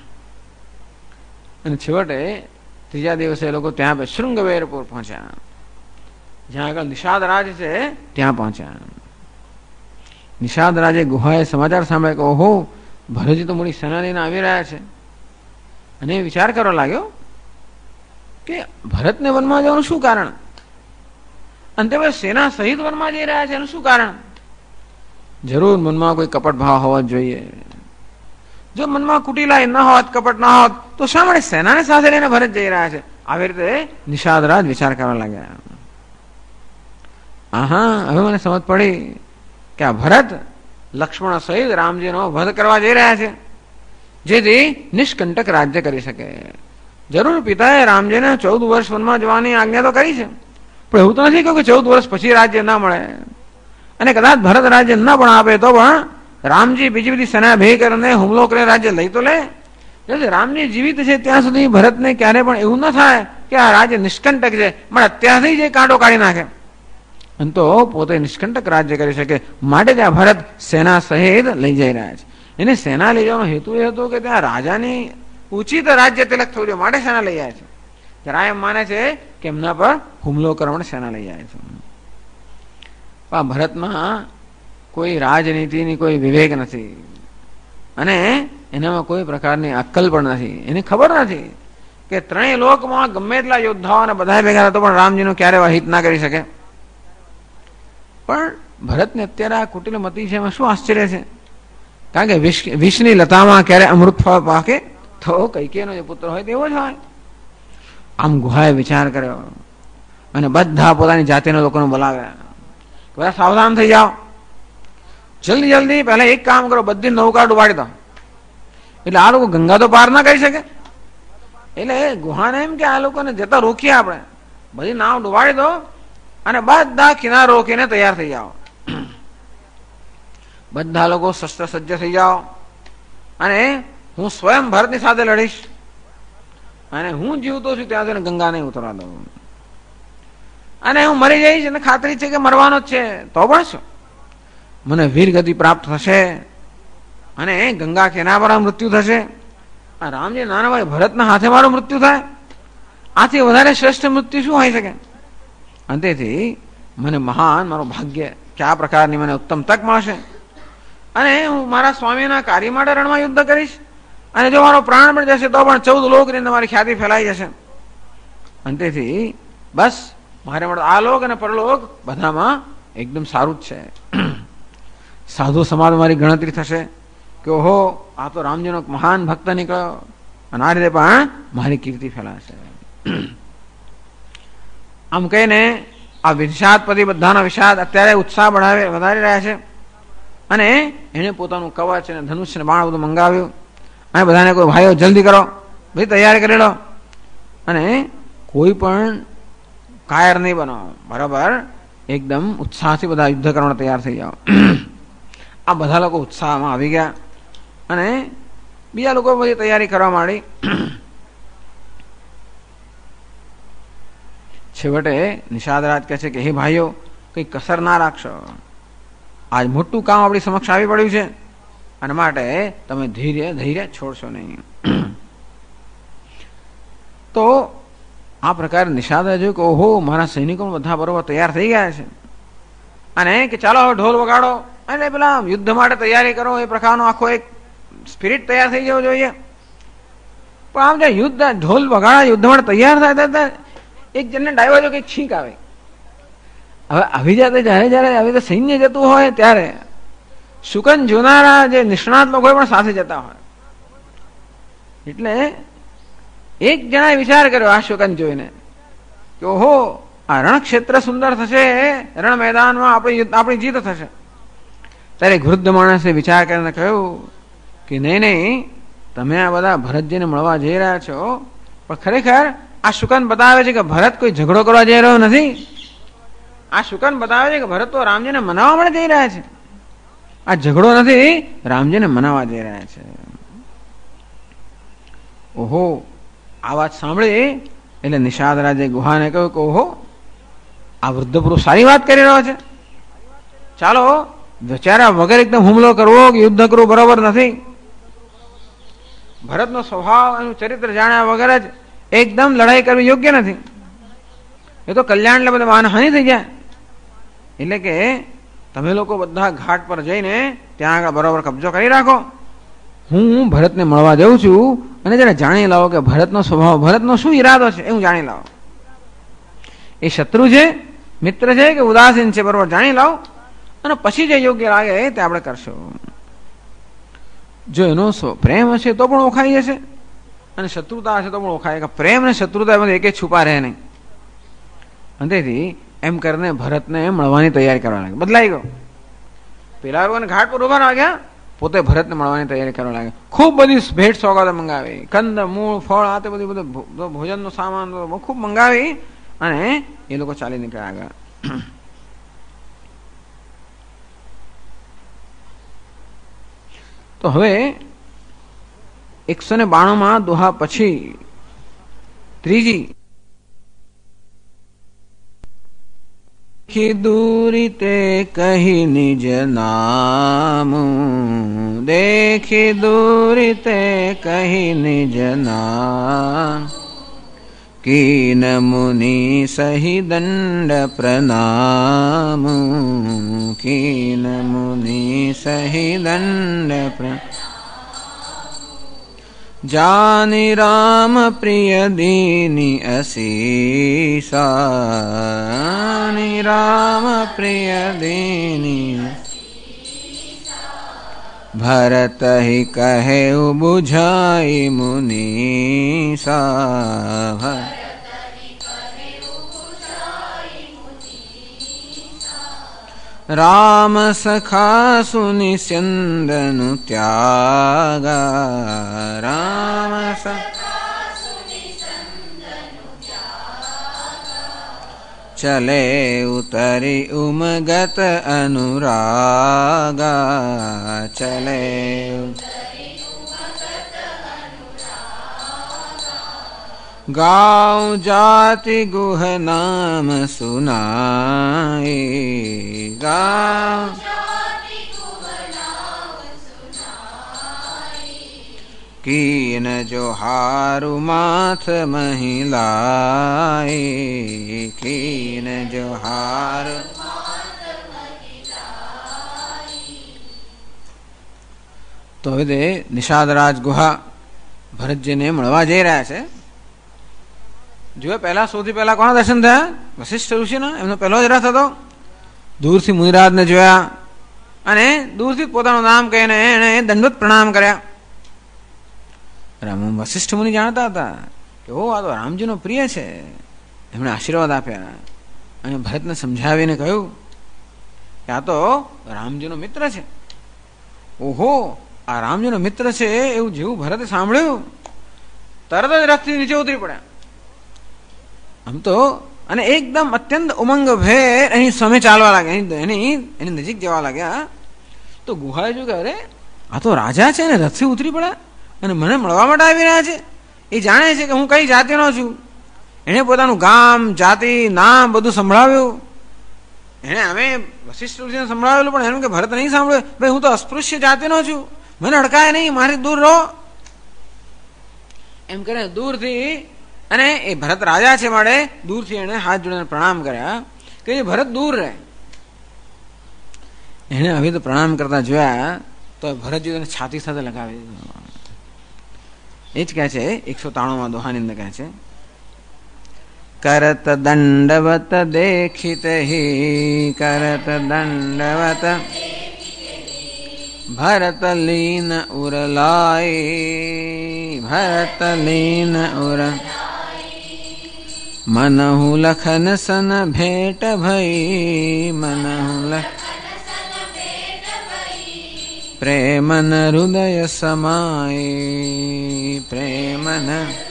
અને છેવટે ત્રીજા દિવસે લોકો ત્યાં શૃંગવેરપુર પહોંચ્યા, જ્યાં આગળ નિષાદ રાજ છે ત્યાં પહોંચ્યા. નિષાદ રાજે ગુહાએ સમાચાર સાંભળ્યા કે ઓહો ભરતજી તો મોટી સેના લઈને આવી રહ્યા છે. અને વિચાર કરવા લાગ્યો કે ભરતને વનમાં જવાનું શું કારણ? અંતે સેના સહિત વનમાં જઈ રહ્યા છે એનું શું કારણ? જરૂર મનમાં કોઈ કપટ ભાવ હોવો જ જોઈએ. જો મનમાં કુટિલાઈ ન હોત, કપટ ન હોત તો શા માટે સેનાને સાથે લઈને ભરત જઈ રહ્યા છે? આવી રીતે નિષાદ રાજ વિચાર કરવા લાગ્યા. હા હવે મને સમજ પડી કે આ ભરત લક્ષ્મણ સહિત રામજીનો વધ કરવા જઈ રહ્યા છે, જેથી નિષ્કંટક રાજ્ય કરી શકે. જરૂર પિતાએ રામજીને 14 વર્ષ વનમાં જવાની આજ્ઞા તો કરી છે, પણ એવું તો નથી કહ્યું કે 14 વર્ષ પછી રાજ્ય ના મળે. અને કદાચ ભરત રાજ્ય ન પણ આપે તો પણ રામજી બીજી બધી સેના ભેગી કરીને હુમલો કરીને રાજ્ય લઈ તો લે. રામજી જીવિત છે ત્યાં સુધી ભરતને ક્યારે પણ એવું ન થાય કે આ રાજ્ય નિષ્કંટક છે, પણ અત્યારથી જે કાંટો કાઢી નાખે અને તો પોતે નિષ્કંટક રાજ્ય કરી શકે. માટે ત્યાં ભરત સેના સહિત લઈ જઈ રહ્યા છે. એને સેના લઈ જવાનો હેતુ એ હતો કે ત્યાં રાજાની ઉચિત રાજ્ય તિલક થવું જોઈએ, માટે સેના લઈ જાય છે. જરા એમ માને છે કે એમના પર હુમલો કરવા માટે સેના લઈ જાય છે. ભરતમાં કોઈ રાજનીતિની કોઈ વિવેક નથી અને એનામાં કોઈ પ્રકારની અક્કલ પણ નથી. એને ખબર નથી કે ત્રણેય લોકમાં ગમે એટલા યોદ્ધાઓ બધા ભેગા તો પણ રામજીનું ક્યારે હિત ના કરી શકે. પણ ભરતને અત્યારે આ કુટિલ મતી છે એમાં શું આશ્ચર્ય છે? કારણ કે વિષની લતામાં ક્યારે અમૃત ફળ પાકે તો કૈકેયીનો જે પુત્ર હોય તેવો જ હોય. આમ ગુહાએ વિચાર કર્યો અને બધા પોતાની જાતિના લોકોને બોલાવ્યા. બધા સાવધાન થઈ જાઓ, જલ્દી જલ્દી પહેલા એક કામ કરો, બધી નૌકા ડુબાડી દો, એટલે આ લોકો ગંગા તો પાર ના કરી શકે. એટલે ગુહાને એમ કે આ લોકોને જતા રોકીએ આપણે, બધી નાવ ડુબાડી દો અને બધા કિનારો રોકીને તૈયાર થઈ જાઓ. બધા લોકો શસ્ત્ર સજ્જ થઈ જાઓ અને હું સ્વયં ભરતની સાથે લડીશ અને હું જીવતો છું ત્યાં સુધી ગંગા નહીં ઉતરવા દઉં, અને હું મરી જઈશ અને ખાતરી છે કે મરવાનો જ છે તો પણ શું, મને વીર ગતિ પ્રાપ્ત થશે અને ગંગા કેના પર મૃત્યુ થશે. આ રામજી નાના ભાઈ ભરતના હાથે મારું મૃત્યુ થાય, આથી વધારે શ્રેષ્ઠ મૃત્યુ શું હોઈ શકે. અંતેથી મને મહાન મારું ભાગ્ય કે આ પ્રકારની મને ઉત્તમ તક મળશે અને હું મારા સ્વામીના કાર્ય માટે રણમાં યુદ્ધ કરીશ, અને જો મારો પ્રાણ પણ જશે તો પણ 14 લોકની અંદર મારી ખ્યાતિ ફેલાઈ જશે. અંતેથી બસ મારે મળે આ લોક અને પરલોક બધામાં એકદમ સારું જ છે. સાધુ સમાજ મારી ગણતરી થશે કે ઓહો આ તો રામજીનો મહાન ભક્ત નીકળ્યો, અને આ રીતે પણ મારી કીર્તિ ફેલાશે. આમ કહીને આ વિષાદપતિ બધાના વિષાદ અત્યારે ઉત્સાહ વધારી રહ્યા છે, અને એને પોતાનું કવચ અને ધનુષ્ય ને બાણ બધું મંગાવ્યું, અને બધાને કોઈ ભાઈઓ જલ્દી કરો, ભાઈ તૈયારી કરી લો, અને કોઈ પણ કાયર નહીં બનો, બરાબર એકદમ ઉત્સાહથી બધા યુદ્ધ કરવા તૈયાર થઈ જાઓ. આ બધા લોકો ઉત્સાહમાં આવી ગયા અને બીજા લોકો બધી તૈયારી કરવા માંડી. છેવટે નિષાદરાજ કહે છે કે હે ભાઈઓ કઈ કસર ના રાખશો, આજ મોટું કામ આપણી સમક્ષ આવી પડ્યું છે, અને માટે તમે ધૈર્ય છોડશો નહીં. તો આ પ્રકારે નિષાદે જોયું કે ઓહો મારા સૈનિકો બધા બરોબર તૈયાર થઈ ગયા છે, અને કે ચાલો હવે ઢોલ વગાડો અને પેલા યુદ્ધ માટે તૈયારી કરો, એ પ્રકારનો આખો એક સ્પિરિટ તૈયાર થઈ જવો જોઈએ. પણ આમ જે યુદ્ધ ઢોલ વગાડા યુદ્ધ માટે તૈયાર થાય એક જણને ડાયવા જો કઈક છીંક આવે. હવે આવી જાતે જયારે આવી રીતે સૈન્ય જતું હોય ત્યારે શુકન જોનારા જે નિષ્ણાત લોકો પણ સાથે જતા હોય, એટલે એક જણાએ વિચાર કર્યો આ શુકન જોઈને કે ઓહો આ રણક્ષેત્ર સુંદર થશે, રણ મેદાનમાં આપણી જીત થશે. ત્યારે વૃદ્ધ માણસે વિચાર કરીને કહ્યું કે નહીં, તમે આ બધા ભરતજીને મળવા જઈ રહ્યા છો, પણ ખરેખર આ શુકન બતાવે છે કે ભરત કોઈ ઝઘડો કરવા જઈ રહ્યો નથી. આ શુકન બતાવે છે કે ભરત તો રામજીને મનાવવા માટે જઈ રહ્યા છે. આ ઝઘડો નથી, રામજીને મનાવવા જઈ રહ્યા છે. ઓહો આ વાત સાંભળી એટલે નિષાદ રાજે ગુહાને કહ્યું કે ઓહો આ વૃદ્ધ પુરુષ સારી વાત કરી રહ્યો છે, ચાલો વિચાર્યા વગર એકદમ હુમલો કરવો કે યુદ્ધ કરવું બરાબર નથી. ભરતનો સ્વભાવ એનું ચરિત્ર જાણ્યા વગર જ એકદમ લડાઈ કરવી યોગ્ય નથી, એ તો કલ્યાણ એટલે બધા માનહાનિ થઈ જાય. એટલે કે તમે લોકો બધા ઘાટ પર જઈને ત્યાં આગળ બરાબર કબજો કરી રાખો, હું ભરતને મળવા જાઉં છું, અને જરા જાણી લાવો કે ભરતનો સ્વભાવ, ભરતનો શું ઈરાદો છે એ હું જાણી લાવો. એ શત્રુ છે, મિત્ર છે કે ઉદાસીન છે, બરાબર જાણી લાવો, અને પછી જે યોગ્ય લાગે તે આપણે કરશું. જો એનો પ્રેમ હશે તો પણ ઓળખાઈ જશે, અને શત્રુતા હશે તો પણ ઓળખાય, કે પ્રેમ અને શત્રુતા એમાં એક છુપા રહે નહીં. અંતેથી એમ કરીને ભરતને મળવાની તૈયારી કરવા લાગે. બદલાઈ ગયો, પેલા લોકોને ઘાટ પર ઉભા લાગ્યા, પોતે ભરતને મળવાની તૈયારી કરવા લાગે. ખૂબ બધી ભેટ સોગાદો મંગાવી, કંદ મૂળ ફળ આ તે બધું ભોજનનો સામાન ખૂબ મંગાવી, અને એ લોકો ચાલી નીકળ્યા આગળ. તો હવે 192 દોહા પછી ત્રીજી દૂરી તે કહી નિજ નામ, દેખી દૂરી તે કહી નિજ નામ, કીન મુનિ સહી દંડ પ્રણામ, કીન મુનિ સહી દંડ પ્રણામ, જાની રામ પ્રિય દીની અસીસા, રામ પ્રિય દીની ભરત હિ કહે બુઝાઈ મુનીસા, રામ સખા સુનિ સ્યંદનુ ત્યાગા, રામ સખા સુનિ સ્યંદનુ ત્યાગા, ચલે ઉતરી ઉમગત અનુરાગા, ચલે ઉતરી ઉમગત અનુરાગા, गाँव जाति गुह नाम सुनाए, गाँव कीन जोहारु माथ महिलाए, कीन जोहारु। તો હવે નિષાદરાજ ગુહા ભરતજીને મળવા જઈ રહ્યા છે. જો પહેલા સૌથી પહેલા કોના દર્શન થયા? વશિષ્ઠ ઋષિના. એમનો પહેલો જ રથ હતો. દૂરથી મુનિરાજને જોયા અને દૂરથી પોતાનું નામ કહીને એને દંડવત પ્રણામ કર્યા. વશિષ્ઠ મુનિ જાણતા હતા કે ઓ આ તો રામજીનો પ્રિય છે. એમણે આશીર્વાદ આપ્યા અને ભરતને સમજાવીને કહ્યું કે આ તો રામજીનો મિત્ર છે. ઓહો, આ રામજીનો મિત્ર છે એવું જેવું ભરતે સાંભળ્યું તરત જ રથથી નીચે ઉતરી પડ્યા. આમ તો અને એકદમ અત્યંત ઉમંગ ભેર એની સામે ચાલવા લાગ્યા, એની નજીક જવા લાગ્યા. તો ગુહાએ જો કે અરે આ તો રાજા છે ને રથથી ઉતરી પડ્યા અને મને મળવા માટે આવી રહ્યા છે. એ જાણે છે કે હું કઈ જાતિનો છું. એણે પોતાનું ગામ, જાતિ, નામ બધું સંભળાવ્યું. એણે અમે વશિષ્ઠ ઋષિને સંભળાવેલું પણ એનું કે ભરત નહીં સાંભળ્યું. ભાઈ હું તો અસ્પૃશ્ય જાતિનો છું, મને અડકાય નહીં, મારી દૂર રહો એમ કરે દૂરથી. અને એ ભરત રાજા છે માટે દૂરથી એને હાથ જોડીને પ્રણામ કર્યા કે એ ભરત દૂર રહે. એને હવે તો પ્રણામ કરતા જોયા તો ભરતજી તેને છાતી સાથે લગાવી દીધું. એ જ કહે છે 193માં દોહાની અંદર કહે છે કરત દંડવત દેખિત હિ, કરત દંડવત ભરત લીન ઉરલાય, ભરત લીન ઉર मनहु लखन सन भेट भई, मनहु प्रेमन हृदय समाये, प्रेमन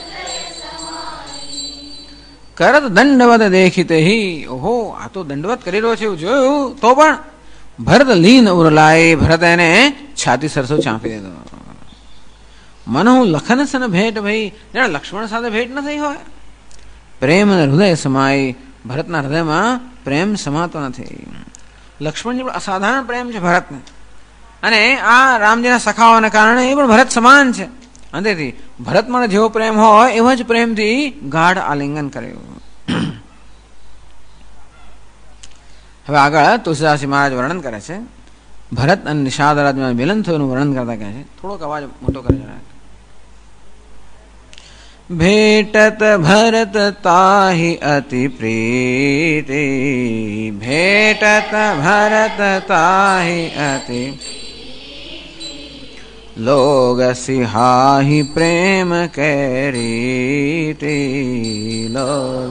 करत दंडवत देखिते ही. ओहो, આ તો દંડવત કરી રહ્યો છે એવું જોયું તો પણ ભરત લીન ઉરલાય, ભરત એને છાતી સરસો ચાંપી દીધો. મનહુ લખન સન ભેટ ભઈ, જાણે લક્ષ્મણ સાથે ભેટ ન થઈ હોય. પ્રેમ અને હૃદય સમાય, ભરતના હૃદયમાં પ્રેમ સમાતો નથી. લક્ષ્મણજી પણ અસાધારણ પ્રેમ છે ભરતને અને આ રામજીના સખાઓને કારણે એ પણ ભરત સમાન છે. અંતેથી ભરતમાં જેવો પ્રેમ હોય એવા જ પ્રેમથી ગાઢ આલિંગન કર્યું. હવે આગળ તુલસીદાસજી મહારાજ વર્ણન કરે છે ભરત અને નિષાદરાજમાં મિલન થયું વર્ણન કરતા કહે છે. થોડોક અવાજ મોટો કરે છે. भेटत भरत ताहि अति प्रीति, भेटत भरत ताहि अति लोग सिहाहि प्रेम कैरीति, लोग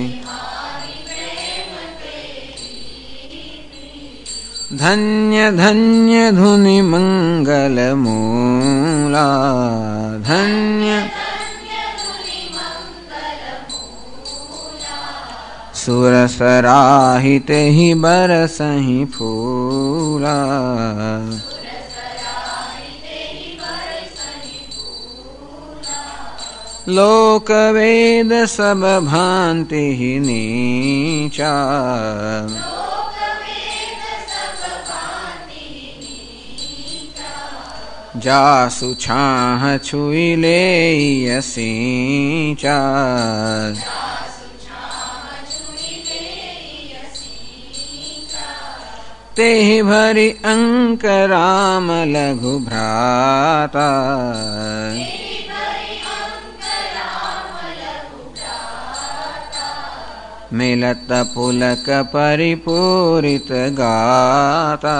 धन्य धन्य धुनि मंगल मूला, धन्य सुरसराहित ही बरसहि फूला, लोक वेद सब भांति ही नीचा, जासु छाह छुई ले सींचा, ते भरि अंक राम लघु भ्राता, मिलत पुलक परिपूरित गाता,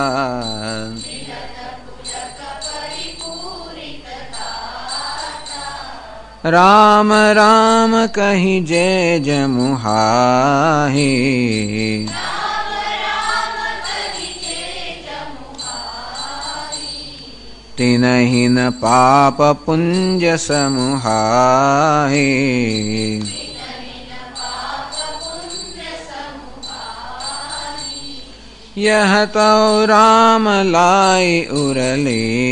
राम राम कहि जय जमुहाहि, तिनहि न पाप पुंज समुहाहि, यह तो राम लाई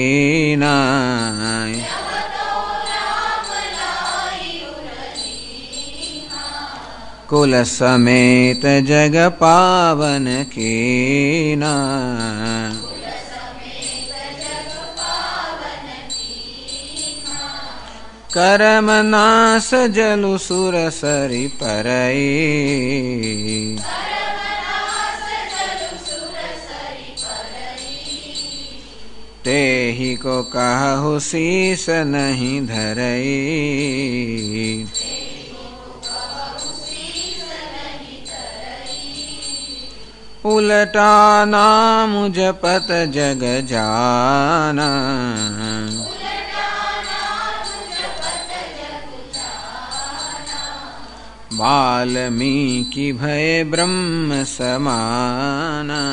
उरलीना, कुल समेत जग पावन कीना करम नास जलु सुर सरि परई तेहि को कहु शीस नहीं धरई उलटा नाम जपत जग जाना वाल्मीकि भय ब्रह्म समाना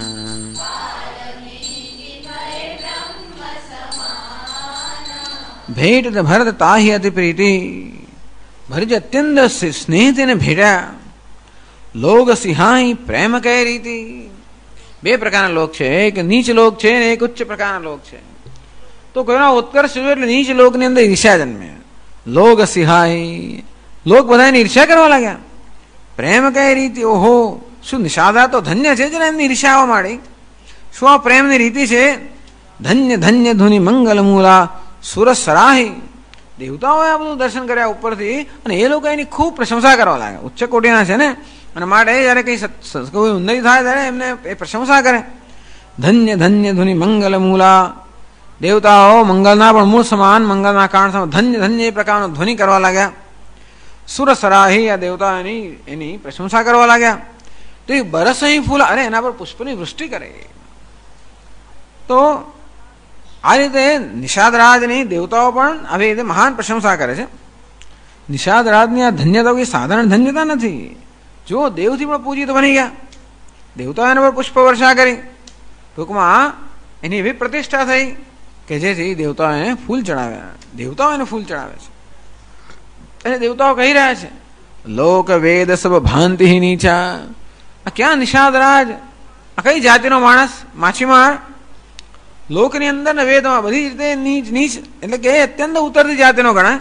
भेट भरत ताहि अति प्रीति भरत अत्यंत स्नेह तेने भेटा लोग सिहाई प्रेम कह रीति બે પ્રકારના લોક છે એક નીચ લોક છે ને એક ઉચ્ચ પ્રકારના લોક છે તો કોઈનો ઉત્કર્ષ એટલે નીચ લોકની અંદર ઈર્ષ્યા જન્મે લોગ સિહાઈ લોક બધાને ઈર્ષ્યા કરવા લાગ્યા પ્રેમ કઈ રીતિ ઓહો શું નિષાદા તો ધન્ય છે જેને એમની ઈર્ષ્યા આવવા માંડી શું આ પ્રેમની રીતિ છે ધન્ય ધન્ય ધુનિ મંગલ મૂલા સુરસ સરાહી દેવતાઓએ આ બધું દર્શન કર્યા ઉપરથી અને એ લોકો એની ખૂબ પ્રશંસા કરવા લાગ્યા ઉચ્ચ કોટીના છે ને અને માટે જયારે કઈ કોઈ ઉન્નતિ થાય ત્યારે એમને એ પ્રશંસા કરે ધન્ય ધન્ય ધુનિ મંગલ મૂલા દેવતાઓ મંગલના પણ મૂળ સમાન મંગલના કારણ સમાન ધન્ય ધન્ય એ પ્રકારનો ધ્વનિ કરવા લાગ્યા સુર સરાહી આ દેવતા એની પ્રશંસા કરવા લાગ્યા તો એ બરસહી ફૂલ અરે એના પર પુષ્પની વૃષ્ટિ કરે તો આ રીતે નિષાદરાજની દેવતાઓ પણ આવી રીતે મહાન પ્રશંસા કરે છે નિષાદરાજની આ ધન્યતા કોઈ સાધારણ ધન્યતા નથી જો દેવથી પણ પૂજિત બની ગયા દેવતાઓ એના પર પુષ્પ વર્ષા કરી ટૂંકમાં એની એવી પ્રતિષ્ઠા થઈ કે જેથી દેવતાઓ એને ફૂલ ચડાવ્યા દેવતાઓ એને ફૂલ ચડાવે છે અને દેવતાઓ કહી રહ્યા છે લોક વેદ સબ ભાંતિ નીચા આ ક્યાં નિષાદરાજ આ કઈ જાતિનો માણસ માછીમાર લોકની અંદર ને વેદમાં બધી રીતે નીચ નીચ એટલે કે અત્યંત ઉતરતી જાતિનો ગણાય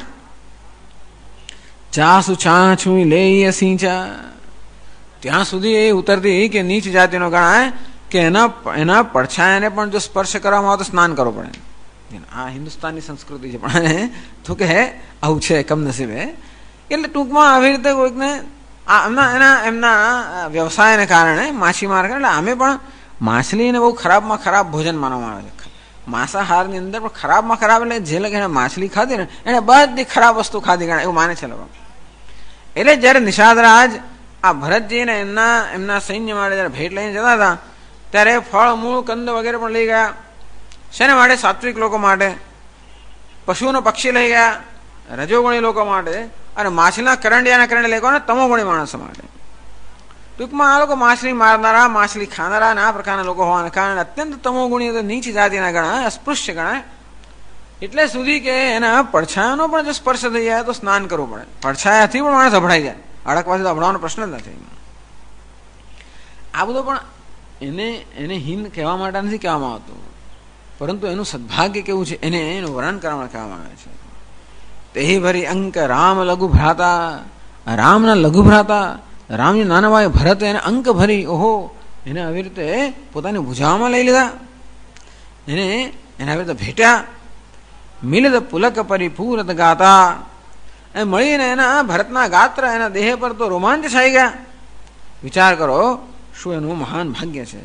ચાસુ છાછું લે સિંચા ત્યાં સુધી એ ઉતરતી કે નીચ જાતિનો ગણાય કે એના પડછાયાને પણ જો સ્પર્શ કરવામાં આવે તો સ્નાન કરવું પડે આ હિન્દુસ્તાનની સંસ્કૃતિ છે પણ તો કે આવું છે કમનસીબે એટલે ટૂંકમાં આવી રીતે કોઈકને એમના વ્યવસાયને કારણે માછીમાર એટલે અમે પણ માછલીને બહુ ખરાબમાં ખરાબ ભોજન માનવામાં આવે છે માંસાહારની અંદર પણ ખરાબમાં ખરાબ એટલે જે લોકો એને માછલી ખાધી ને એને બધી ખરાબ વસ્તુ ખાધી ગણાય એવું માને છે લોકો એટલે જયારે નિષાદરાજ આ ભરતજીને એમના સૈન્ય માટે જયારે ભેટ લઈને જતા હતા ત્યારે ફળ મૂળ કંદ વગેરે પણ લઈ ગયા શેને માટે સાત્વિક લોકો માટે પશુઓનો પક્ષી લઈ ગયા રજોગુણી લોકો માટે અને માછલીના કરંડિયાના કરંડ લઈ ગયા તમોગુણી માણસો માટે ટૂંકમાં આ લોકો માછલી મારનારા માછલી ખાનારા અને આ પ્રકારના લોકો હોવાને કારણે અત્યંત તમોગુણી નીચ જાતિના ગણાય અસ્પૃશ્ય ગણાય એટલે સુધી કે એના પડછાયાનો પણ જો સ્પર્શ થઈ જાય તો સ્નાન કરવું પડે પડછાયાથી પણ માણસ અભડાઈ જાય અડકવાથી તો અભડાવાનો પ્રશ્ન જ નથી આ બધો પણ એને હીન કહેવા માટે નથી કહેવામાં આવતું પરંતુ એનું સદભાગ્ય કેવું છે એનું વર્ણન કરવા કહેવામાં આવે છે તે ભરી અંક રામ લઘુ ભ્રાતા રામના લઘુ ભ્રાતા રામજી નાના ભાઈ ભરત એને અંક ભરી ઓહો એને આવી રીતે પોતાની ભુજામાં લઈ લીધા એને આવી રીતે ભેટ્યા મિલદ પુલક પરિપૂરત ગાતા એ મળીને એના ભરતના ગાત્ર એના દેહ પર તો રોમાંચ છાઈ ગયા વિચાર કરો શું એનું મહાન ભાગ્ય છે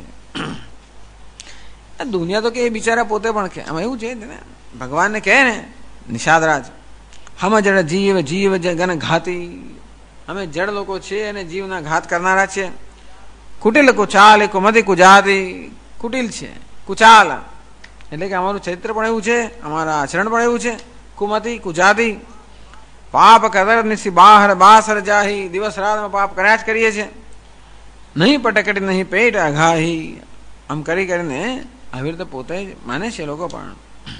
દુનિયા તો કે એ બિચારા પોતે પણ કે આમાં એવું છે ને ભગવાનને કહે ને નિષાદરાજ હમ જડ જીવ જીવ જગન ઘાતી અમે જડ લોકો છે અને જીવના ઘાત કરનારા છે કુટિલ કુચાલ કુમતી કુજાતી કુટિલ છે કુચાલ એટલે કે અમારું ચરિત્ર પણ એવું છે અમારા આચરણ પણ એવું છે કુમતી કુજાતી પાપ કદર નિશી બહાર બાસર જાહી દિવસ રાતમાં પાપ કર્યા જ કરીએ છીએ નહીં પટકટી નહીં પેટ અઘાહી આમ કરી કરીને આવી રીતે પોતે માને છે લોકો પણ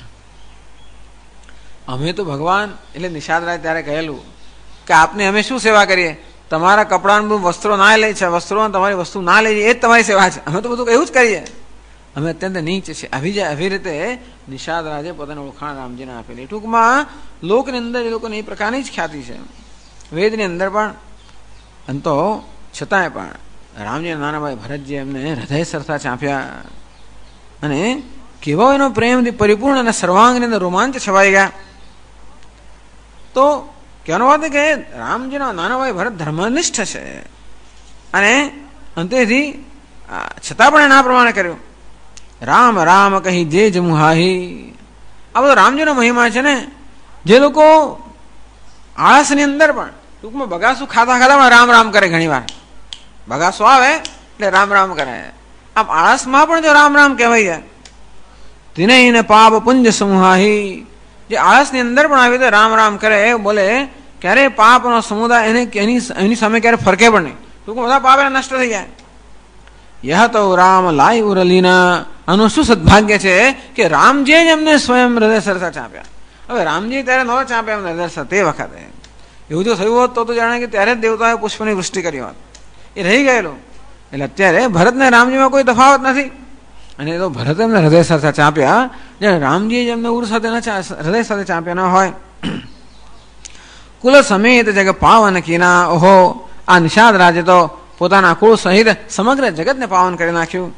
અમે તો ભગવાન એટલે નિષાદરાજ ત્યારે કહેલું કે આપને અમે શું સેવા કરીએ તમારા કપડાનું વસ્ત્રો ના લે છે વસ્ત્રો તમારી વસ્તુ ના લઈ એ જ તમારી સેવા છે અમે તો બધું એવું જ કરીએ અમે અત્યંત નીચ છે આવી રીતે નિષાદરાજે પોતાની ઓળખાણ રામજીને આપેલી ટૂંકમાં લોકની અંદર એ લોકોને એ પ્રકારની જ ખ્યાતિ છે વેદની અંદર પણ અને તો છતાંય પણ રામજીના નાના ભાઈ ભરતજી એમને હૃદય સરથા ચાંપ્યા અને કેવો એનો પ્રેમથી પરિપૂર્ણ અને સર્વાંગની અંદર રોમાંચ છવાઈ ગયા. તો કહેવાનો વાત કે રામજીના નાના ભાઈ ભરત ધર્મનિષ્ઠ છે અને અંતેથી છતાં પણ એના પ્રમાણે કર્યું. રામ રામ કહી જે જમુહાહી. આ બધો રામજીનો મહિમા છે ને. જે લોકો આળસની અંદર પણ ટૂંકમાં બગાસું ખાતા ખાતા રામ રામ કરે, ઘણી વાર બગાસો આવે એટલે રામ રામ કરે. આમ આળસમાં પણ જો રામ રામ કહેવાય જાય. દિનહીન પાપ પુંજ સમૂહાહી. જે આળસની અંદર પણ આવી રીતે રામ રામ કરે બોલે ક્યારે પાપનો સમુદાય એની સામે ક્યારે ફરકે પણ નહીં. ટૂંકમાં બધા પાપ નષ્ટ થઈ જાય. યહ તો રામ લાય ઉરલીના. આનું શું સદભાગ્ય છે કે રામજીએ જ એમને સ્વયં હૃદય સરસા ચાંપ્યા. હવે રામજી ત્યારે ન ચાંપ્યા એમને હૃદય તે વખતે એવું જો થયું હોત તો જાણે કે ત્યારે જ દેવતાએ પુષ્પની વૃષ્ટિ કરી હોત. એ રહી ગયેલું. એટલે અત્યારે ભરતને રામજીમાં કોઈ તફાવત નથી. અને એ તો ભરત એમને હૃદય સાથે ચાંપ્યા જ્યારે રામજી જ એમને ઉર સાથે હૃદય સાથે ચાંપ્યા ન હોય. કુલ સમેત જગ પાવન કીના. ઓહો, આ નિષાદ રાજે તો પોતાના કુળ સહિત સમગ્ર જગતને પાવન કરી નાખ્યું.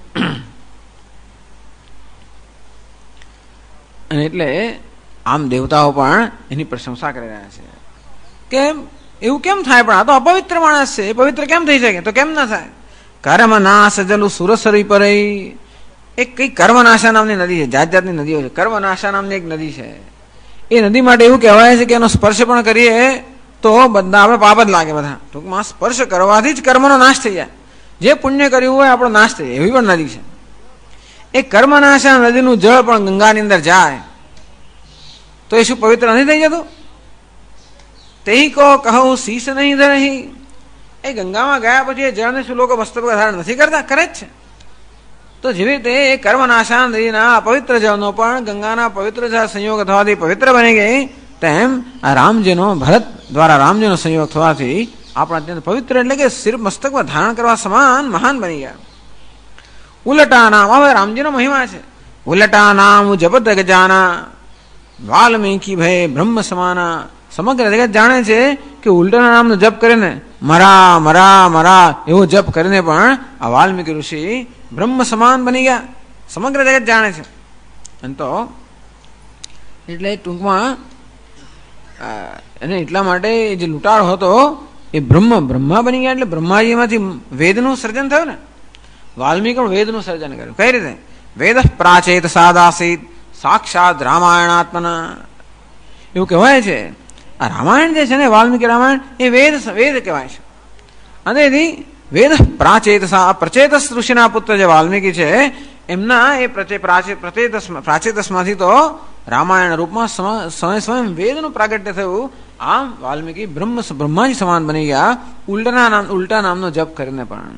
અને એટલે આમ દેવતાઓ પણ એની પ્રશંસા કરી રહ્યા છે કે એવું કેમ થાય, પણ આ તો અપવિત્ર માણસ છે, એ પવિત્ર કેમ થઈ શકે? તો કેમ ના થાય? કર્મ નાશ જલું સુરસરી પર એક કઈ કર્મનાશા નામની નદી છે. જાત જાતની નદીઓ છે. કર્મનાશા નામની એક નદી છે. એ નદી માટે એવું કહેવાય છે કે એનો સ્પર્શ પણ કરીએ તો બધા આપણે પાપ જ લાગે. બધા ટૂંકમાં સ્પર્શ કરવાથી જ કર્મનો નાશ થઈ જાય. જે પુણ્ય કર્યું હોય આપણો નાશ થઈ જાય. એવી પણ નદી છે. એ કર્મનાશા નદીનું જળ પણ ગંગાની અંદર જાય તો એ શું પવિત્ર નથી થઈ જતું? તેહી કો કહું શીશ નહીં ધરહી. એ ગંગામાં ગયા પછી એ જળને શું લોકો મસ્તક ધારણ નથી કરતા? કરે જ છે. તો જેવી રીતે એ કર્મનાશા નદીના અપવિત્ર જળનો પણ ગંગાના પવિત્ર જળ સંયોગ થવાથી પવિત્ર બની ગઈ, તેમ આ રામજીનો ભરત દ્વારા રામજીનો સંયોગ થવાથી આપણા અત્યંત પવિત્ર એટલે કે શિર મસ્તકમાં ધારણ કરવા સમાન મહાન બની ગયા. ઉલટા નામ. હવે રામજીનો મહિમા છે. ઉલટા નામ જપત ગજાના. વાલ્મીકી ભય બ્રહ્મ સમાના. સમગ્ર જગત જાણે છે કે ઉલટાના નામનો જપ કરીને મરા મરા મરા એવો જપ કરીને પણ આ વાલ્મીકી ઋષિ બ્રહ્મ સમાન બની ગયા. સમગ્ર જગત જાણે છે. અને તો એટલે ટૂંકમાં અને એટલા માટે જે લૂંટારો હતો એ બ્રહ્મા બની ગયા. એટલે બ્રહ્માજીમાંથી વેદનું સર્જન થયું ને. વાલ્મીકી પણ વેદનું સર્જન કર્યું. કઈ રીતે? વેદ પ્રાચેત સાદાસીત સાક્ષાત રામાયણાત્મના. એવું કહેવાય છે આ રામાયણ જે છે ને, વાલ્મીકી રામાયણ, એ વેદ કહેવાય છે. અને એથી વેદ પ્રચેતસ ઋષિના પુત્ર જે વાલ્મીકી છે એમના એ પ્રાચેતસમાંથી તો રામાયણ રૂપમાં સ્વયં વેદનું પ્રાગટ્ય થયું. આમ વાલ્મીકી બ્રહ્માજી સમાન બની ગયા ઉલટા નામનો જપ કરીને પણ.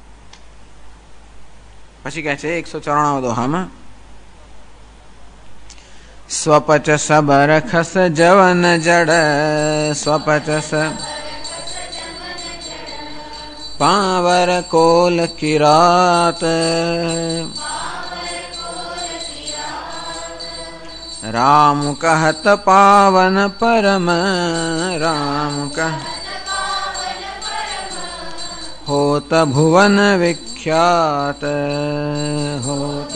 પછી કહે છે 194 દોહામાં સ્વપચ સબર ખસ જવન જડ. સ્વપચ પાવર કોલ કિરાત. રામ કહત પાવન પરમ. રામ કહ હોત ભુવન વિખ્યાત. હોત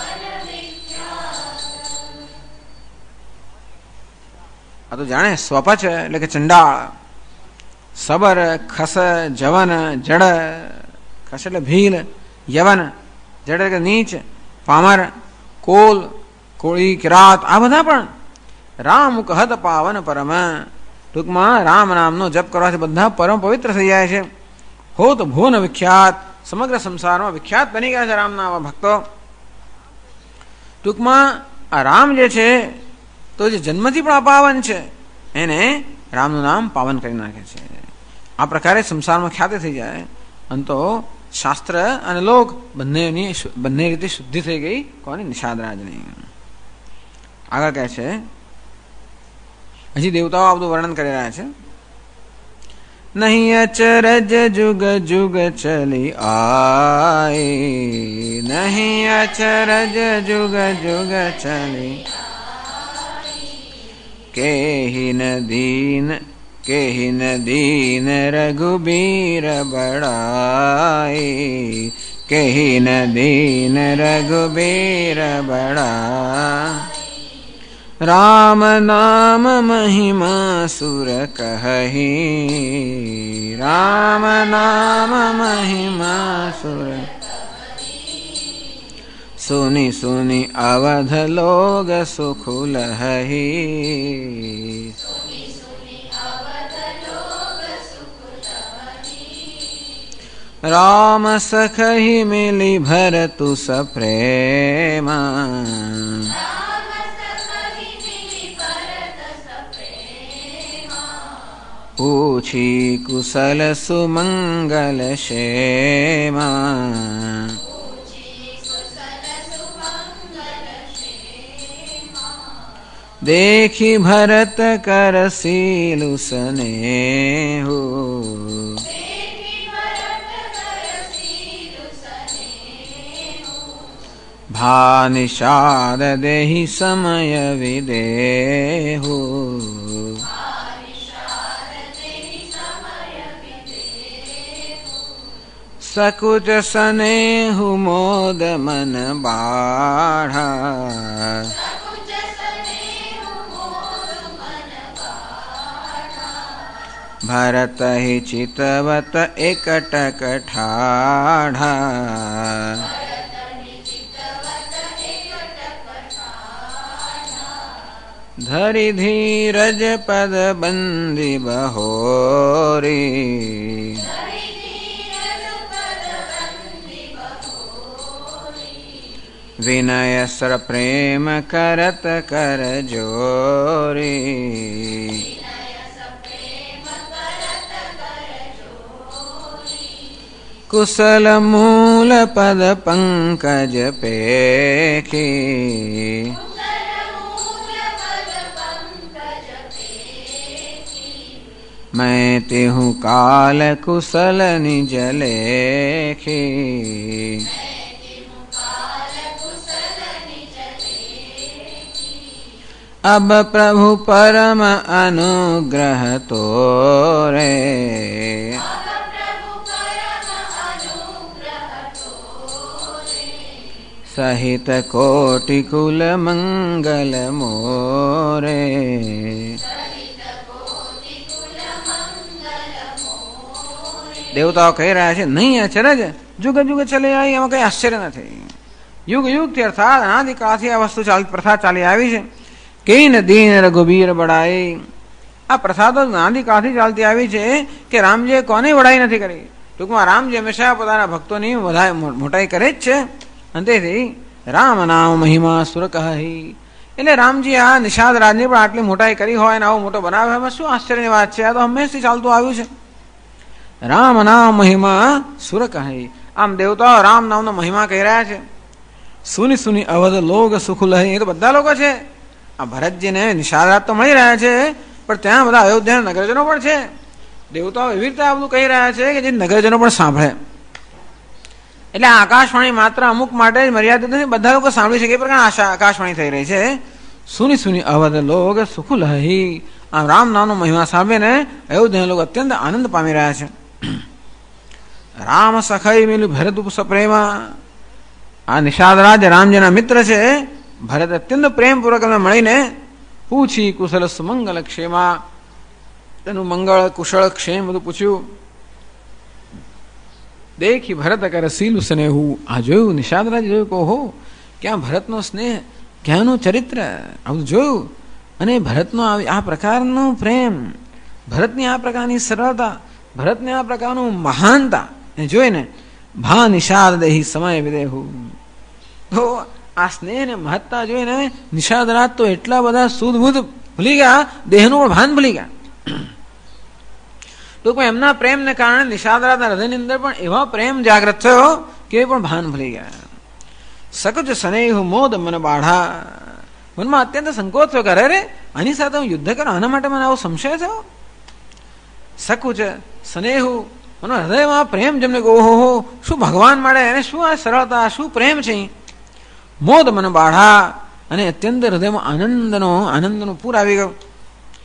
આ તો જાણે સ્વપચ એટલે કે ચંડાળ. સબર ખસ જવન જડ. ખસ એટલે ભીલ, યવન, જડ એટલે નીચ, પામર, કોલ, કોળી, કિરાત, આ બધા પણ રામ કહત પાવન પરમ. ટૂંકમાં રામ નામનો જપ કરવાથી બધા પરમ પવિત્ર થઈ જાય છે. હોત ભુવન વિખ્યાત. સમગ્ર સંસારમાં વિખ્યાત બની ગયા છે રામના આવા ભક્તો. ટૂંકમાં આ રામ જે છે તો જે જન્મથી પણ અપાવન છે એને રામનું નામ પાવન કરી નાખે છે. આ પ્રકારે સંસારમાં ખ્યાતિ થઈ જાય. અને તો શાસ્ત્ર અને લોક બંને રીતે શુદ્ધિ થઈ ગઈ. કોની? નિષાદ રાજની. આગળ કહે છે, હજી દેવતાઓ આ બધું વર્ણન કરી રહ્યા છે. નહીં અચરજ જુગ જુગ ચલી આય. નહીં અચરજ જુગ જુગ ચલી. केहि न दीन रघुबीर बड़ाई, केहि न दीन रघुबीर बड़ाई। राम नाम महिमा सुर कहहि, राम नाम महिमा सुर। सुनि सुनि अवध लोग सुख लहहि, राम सखहि मिली भरतु सप्रेमा। पूछी कुशल सुमंगल क्षेमा, देखी भरत कर सीलु स्नेहु, भा निषाद देहि समय विदेहु। सकुच स्नेहु मोद मन बाढ़ा, भरत ही चितवत एकटक ठाढ़ा। धरि धीरज पद बंदी बहोरी, विनय सर प्रेम करत कर जोरी। कुशल मूल पद पंकज पेखी, मैं तिहु काल कुशल निज लेखी। अब प्रभु परम अनुग्रह तोरे, सहित कोटि कुल मंगल मोरे। देवताओं कह रहा है नहीं अचरज जुग जुग चले आई, एમાં કઈ આશ્ચર્ય નથી। યુગ યુગ થી અર્થાત અનાદિકાળથી આ વસ્તુ પ્રથા ચાલી આવી છે। કેન દીન રઘુબીર બડાઈ, આ પ્રથા તો અનાદિકાળથી ચાલતી આવી છે કે રામજીએ કોની વડાઈ નથી કરી। ટૂંકમાં રામજી હંમેશા પોતાના ભક્તોની મોટાઈ કરે જ છે। અંતેથી રામ નામ મહિમા સુર કહી, એટલે રામજી આ નિષાદ રાજની પણ આટલી મોટાઈ કરી હોય અને આવો મોટો બનાવ્યો, એમાં શું આશ્ચર્યની વાત છે। આ તો હંમેશથી ચાલતું આવ્યું છે। રામ નામ મહિમા સુર કહી, આમ દેવતાઓ રામ નામનો મહિમા કહી રહ્યા છે। સુની સુની અવધ લોગ સુખ લહી, એ તો બધા લોકો છે। આ ભરતજીને નિષાદ તો મળી રહ્યા છે, પણ ત્યાં બધા અયોધ્યાના નગરજનો પણ છે। દેવતાઓ એવી રીતે આ બધું કહી રહ્યા છે કે જે નગરજનો પણ સાંભળે। એટલે આકાશવાણી માત્ર અમુક માટે જ મર્યાદિત નથી, બધા લોકો સાંભળી શકે એ પ્રકારની આકાશવાણી થઈ રહી છે। સુની સુની અવધ લોગ સુખ લહી, આમ રામ નામનો મહિમા સાંભળીને અયોધ્યાના લોકો અત્યંત આનંદ પામી રહ્યા છે। રામ સખાઈ મિલું ભરત સપ્રેમા, આ નિષાદરાજ રામજીના મિત્ર છે। ભરત અત્યંત પ્રેમપૂર્વક એમને મળીને પૂછી કુશલ સુમંગલ ક્ષેમા, તેનું મંગળ કુશળ ક્ષેમ બધું પૂછ્યું। દેખી ભરત કરે સીલું સ્નેહુ, આ જોયું નિષાદરાજ જોયું કહો હો ક્યાં ભરતનો સ્નેહ, ક્યાંનું ચરિત્ર, આવું જોયું। અને ભરતનો આ પ્રકારનો પ્રેમ, ભરતની આ પ્રકારની સરળતા, ભરતની આ પ્રકારનું મહાનતા જોઈને ભા નિષાદ દેહી સમય વિદેહુ, તો આ સ્નેહ ને મહત્તા જોઈને નિષાદરાજ તો એટલા બધા સુધબુધ ભૂલી ગયા, દેહનું પણ ભાન ભૂલી ગયા। ટૂંકમાં એમના પ્રેમને કારણે નિષાદરાજના હૃદયની અંદર પણ એવા પ્રેમ જાગૃત થયો કે એ પણ ભાન ભૂલી ગયા। સકુચ સ્નેહ મોદ મન બાઢા, મનમાં અત્યંત સંકોચ થયો, કરે રે આની સાથે હું યુદ્ધ કરું, આના માટે મને આવો સંશય થયો। સકુચ સ્નેહુ, મને હૃદયમાં પ્રેમ જેમને કહો ઓહો શું ભગવાન મળે, એને શું આ સરળતા, શું પ્રેમ છે। મોદ મન બાઢા, અને અત્યંત હૃદયમાં આનંદનો પૂર આવી ગયો।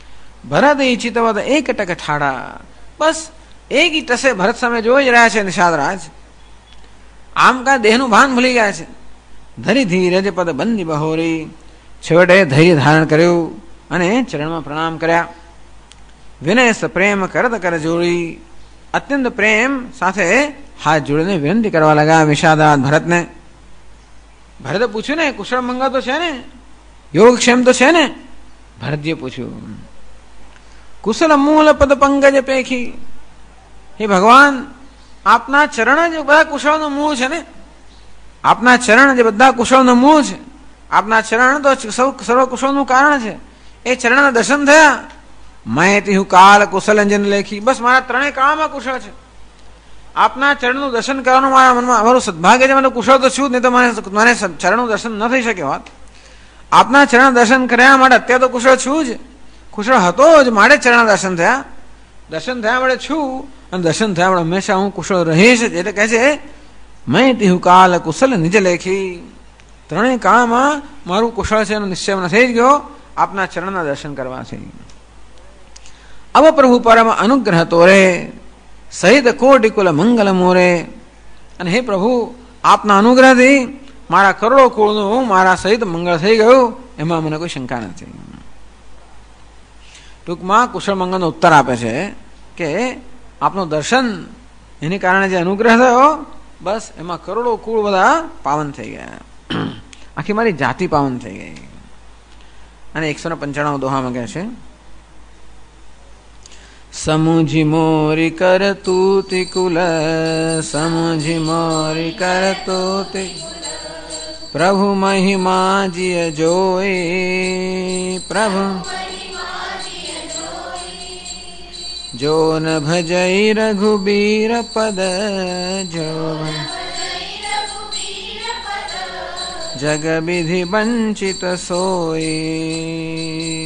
ભરત ઈચ્છિતવદ એક ટક ઠાડા, બસ એક ઈ ટસે ભરત સામે જોઈ જ રહ્યા છે નિષાદરાજ. આમ કા દેહનું ભાન ભૂલી ગયા છે. ધરી ધીરજ પદ બંદી બહોરી, છેવટે ધૈર્ય ધારણ કર્યું અને ચરણમાં પ્રણામ કર્યા. વિનય પ્રેમ કરત કર જોડી, અત્યંત પ્રેમ સાથે હાથ જોડીને વિનંતી કરવા લગા વિષાદાત ભરતને. ભરતે પૂછ્યું ને કુશળ મંગળ તો છે ને, યોગક્ષેમ તો છે ને? ભરતજીએ પૂછ્યું. કુશલ મૂલ પદ પંકજ પેખી, હે ભગવાન આપના ચરણ જે બધા કુશળનું મૂળ છે ને, આપના ચરણ જે બધા કુશળનું મૂળ છે, આપના ચરણ તો સર્વ કુશળનું કારણ છે. એ ચરણના દર્શન થયા. મેં હું કાળ કુશલ અંજન લેખી, બસ મારા ત્રણેય કાળમાં કુશળ છે. આપના ચરણનું દર્શન કરવાનું મારા મનમાં અમારું સદભાગ્ય છે. મને કુશળ તો છું જ નહીં, તો મને ચરણનું દર્શન ન થઈ શકે. વાત આપના ચરણ દર્શન કર્યા માટે અત્યારે તો કુશળ છું જ, કુશળ હતો જ મારે ચરણ દર્શન થયા. દર્શન થયા મળે છું અને દર્શન થયા મળે હંમેશા હું કુશળ રહીશ જ. એટલે કહે છે મેં તિહુ કાલ કુશલ નિજ લેખી, ત્રણેય કાળમાં મારું કુશળ છે એનો નિશ્ચય મને થઈ જ ગયો આપના ચરણના દર્શન કરવાથી. અવ પ્રભુ પરમ અનુગ્રહ તોરે, સહિત કોટિ કુલ મંગલ મોરે. અને હે પ્રભુ આપના અનુગ્રહથી મારા કરોડો કુળનું મારા સહિત મંગળ થઈ ગયું, એમાં મને કોઈ શંકા નથી. ટૂંકમાં કુશળ મંગળનો ઉત્તર આપે છે કે આપનું દર્શન એને કારણે જે અનુગ્રહ થયો, બસ એમાં કરોડો કુળ બધા પાવન થઈ ગયા, આખી મારી જાતિ પાવન થઈ ગઈ. અને 195 દોહામાં કહે છે સમુજી મોરી કર તુતિ કુલ, સમુજી મોરી કર તુતિ, પ્રભુ મહિમા જીય જોઈ, પ્રભુ જો ન ભજઈ રઘુબીર પદ, જો જગ વિધિ વંચિત સોઈ.